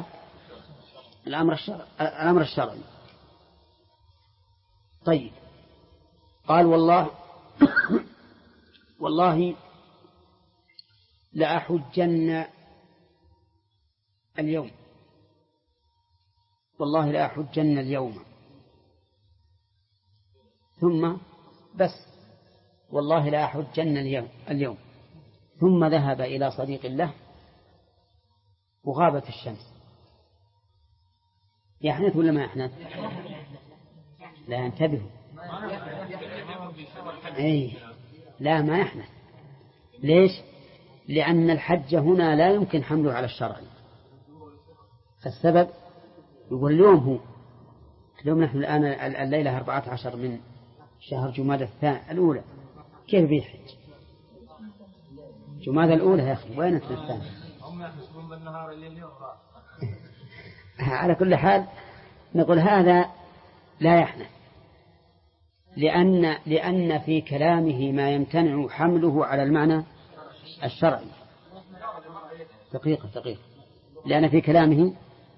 F: الأمر الشرعي. طيب، قال: والله لأحجن اليوم، والله لأحجن اليوم، ثم بس والله لأحجن اليوم، ثم ذهب إلى صديق له وغابت الشمس. يحنث ولا ما يحنث؟ لا، انتبهوا. لا، ما يحنث. ليش؟ لأن الحج هنا لا يمكن حمله على الشرع. السبب يقول اليوم نحن الآن الليلة 14 من شهر جمادى الأولى، كيف بيحج؟ جمادى الأولى يا أخي، وين الثاني؟
B: هم يحسبون بالنهار اللي اليوم
F: على كل حال نقول هذا لا يحنث، لأن في كلامه ما يمتنع حمله على المعنى الشرعي. دقيقة. لأن في كلامه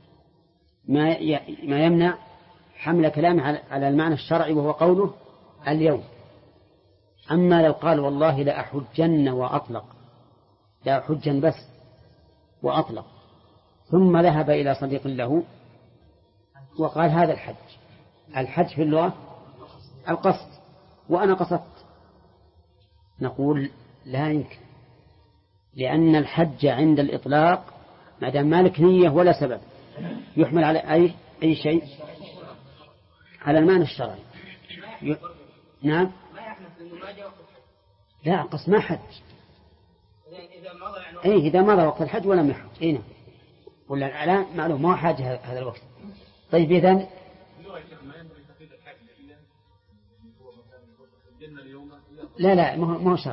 F: ما يمنع حمل كلامه على المعنى الشرعي، وهو قوله اليوم. أما لو قال: والله لأحجن وأطلق، لأحجن بس وأطلق، ثم ذهب إلى صديق له وقال: هذا الحج في اللغة القصد، وأنا قصدت، نقول لا يمكن، لأن الحج عند الإطلاق ما دام مالك نية ولا سبب يحمل على أي شيء على المعنى الشرعي. نعم. لا، قصد ما حج.
D: إذا مضى يعني
F: إذا مضى وقت الحج ولم يحج نعم. ولا الآن معلوم ما حاجة هذا الوقت. طيب إذن لا ما هو شرط.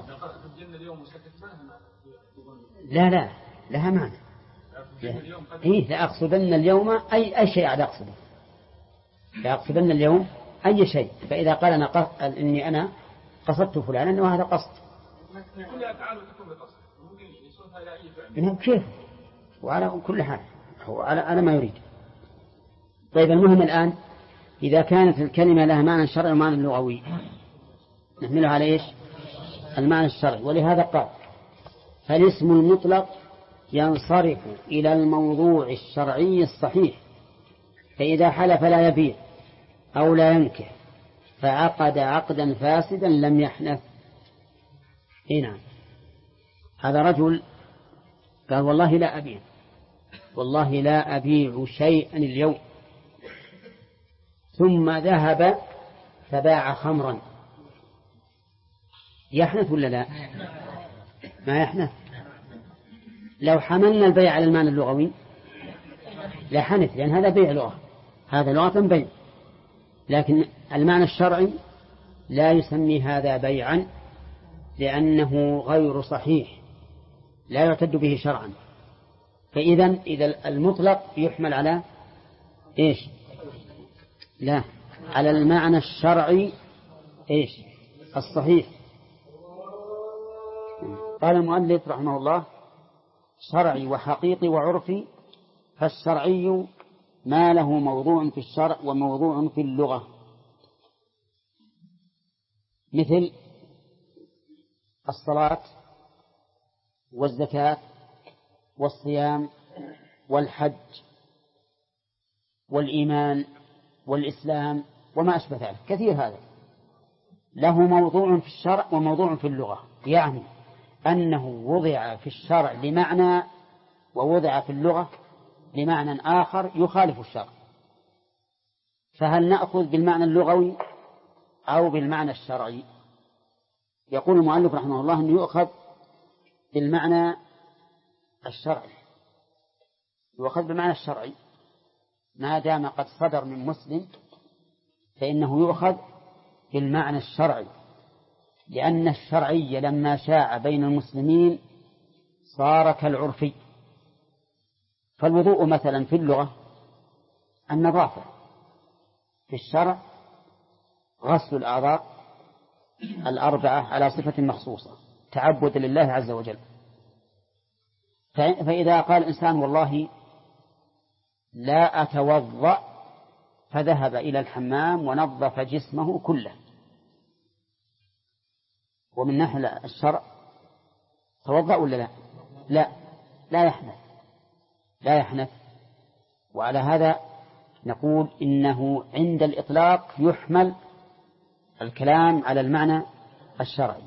F: لا لها معنى. لا أقصدن اليوم أي شيء عاد أقصده. لا أقصدن اليوم أي شيء. فإذا قال إني أنا قصدت فلانا وهذا قصد.
G: كل أفعال تكون بقصد. ممكن يصرفها إلى أي فعل.
F: كيف؟ وعلى كل حال هو على ما يريد. طيب المهم الآن إذا كانت الكلمة لها معنى شرعي ومعنى لغوي نحملها على إيش؟ المعنى الشرعي. ولهذا قال فالاسم المطلق ينصرف إلى الموضوع الشرعي الصحيح، فإذا حلف لا يبيع أو لا ينكح فعقد عقدا فاسدا لم يحنث. نعم. هذا رجل قال والله لا أبيع شيئا اليوم، ثم ذهب فباع خمرا، يحنث ولا لا؟ ما يحنث. لو حملنا البيع على المعنى اللغوي لا حنث، لأن هذا بيع لغة، هذا لغة بيع. لكن المعنى الشرعي لا يسمي هذا بيعا لأنه غير صحيح لا يعتد به شرعا. فإذا المطلق يحمل على إيش؟ لا، على المعنى الشرعي إيش؟ الصحيح. قال المؤلف رحمه الله شرعي وحقيقي وعرفي. فالشرعي ما له موضوع في الشرع وموضوع في اللغة، مثل الصلاة والزكاة والصيام والحج والإيمان والإسلام وما أشبه ذلك، كثير. هذا له موضوع في الشرع وموضوع في اللغة، يعني أنه وضع في الشرع لمعنى ووضع في اللغة لمعنى آخر يخالف الشرع. فهل نأخذ بالمعنى اللغوي أو بالمعنى الشرعي؟ يقول المؤلف رحمه الله أنه يؤخذ بالمعنى الشرعي، يؤخذ بالمعنى الشرعي ما دام قد صدر من مسلم، فإنه يؤخذ بالمعنى الشرعي، لأن الشرعي لما شاع بين المسلمين صار كالعرفي. فالوضوء مثلا في اللغة النظافة، في الشرع غسل الأعضاء الأربعة على صفة مخصوصة تعبد لله عز وجل. فإذا قال الإنسان والله لا أتوضأ فذهب إلى الحمام ونظف جسمه كله، ومن ناحية الشرع توضأ ولا لا؟ لا يحنث. وعلى هذا نقول إنه عند الإطلاق يحمل الكلام على المعنى الشرعي،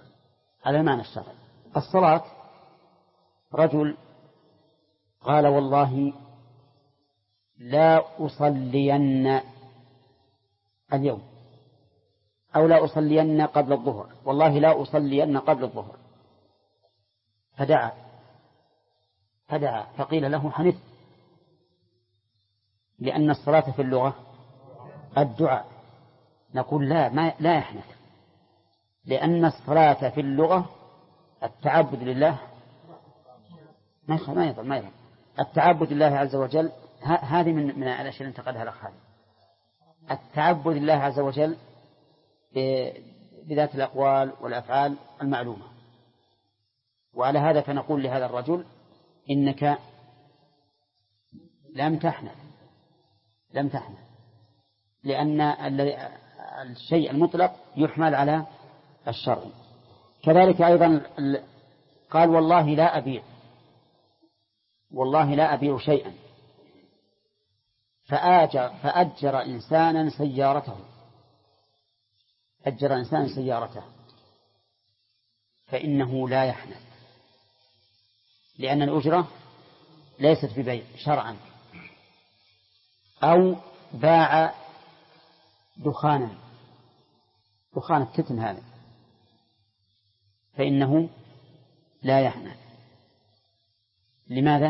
F: الصلاة رجل قال والله لا أصلين اليوم أو لا أصلين قبل الظهر، والله لا أصلين قبل الظهر، فدعا فقيل له حنث، لأن الصلاة في اللغة الدعاء. نقول لا يحنث، لأن الصلاة في اللغة التعبد لله، ما يضل التعبد لله عز وجل. هذه من الأشياء التي انتقدها الأخ. التعبد لله عز وجل بذات الأقوال والأفعال المعلومة. وعلى هذا فنقول لهذا الرجل إنك لم تحنث، لأن الشيء المطلق يحمل على الشرع. كذلك أيضا قال والله لا أبيع شيئا، فأجر إنسانا سيارته، فإنه لا يحنث، لأن الأجرة ليست ببيع شرعا. أو باع دخان التتن هذا، فإنه لا يحنث. لماذا؟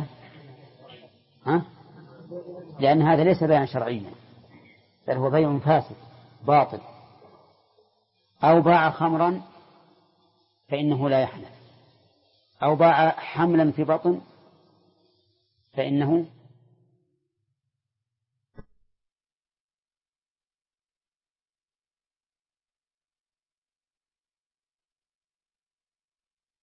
F: لأن هذا ليس بيعا شرعيا، بل هو بيع فاسد باطل. أو باع خمرا فإنه لا يحنث، أو باع حملا في بطن فإنه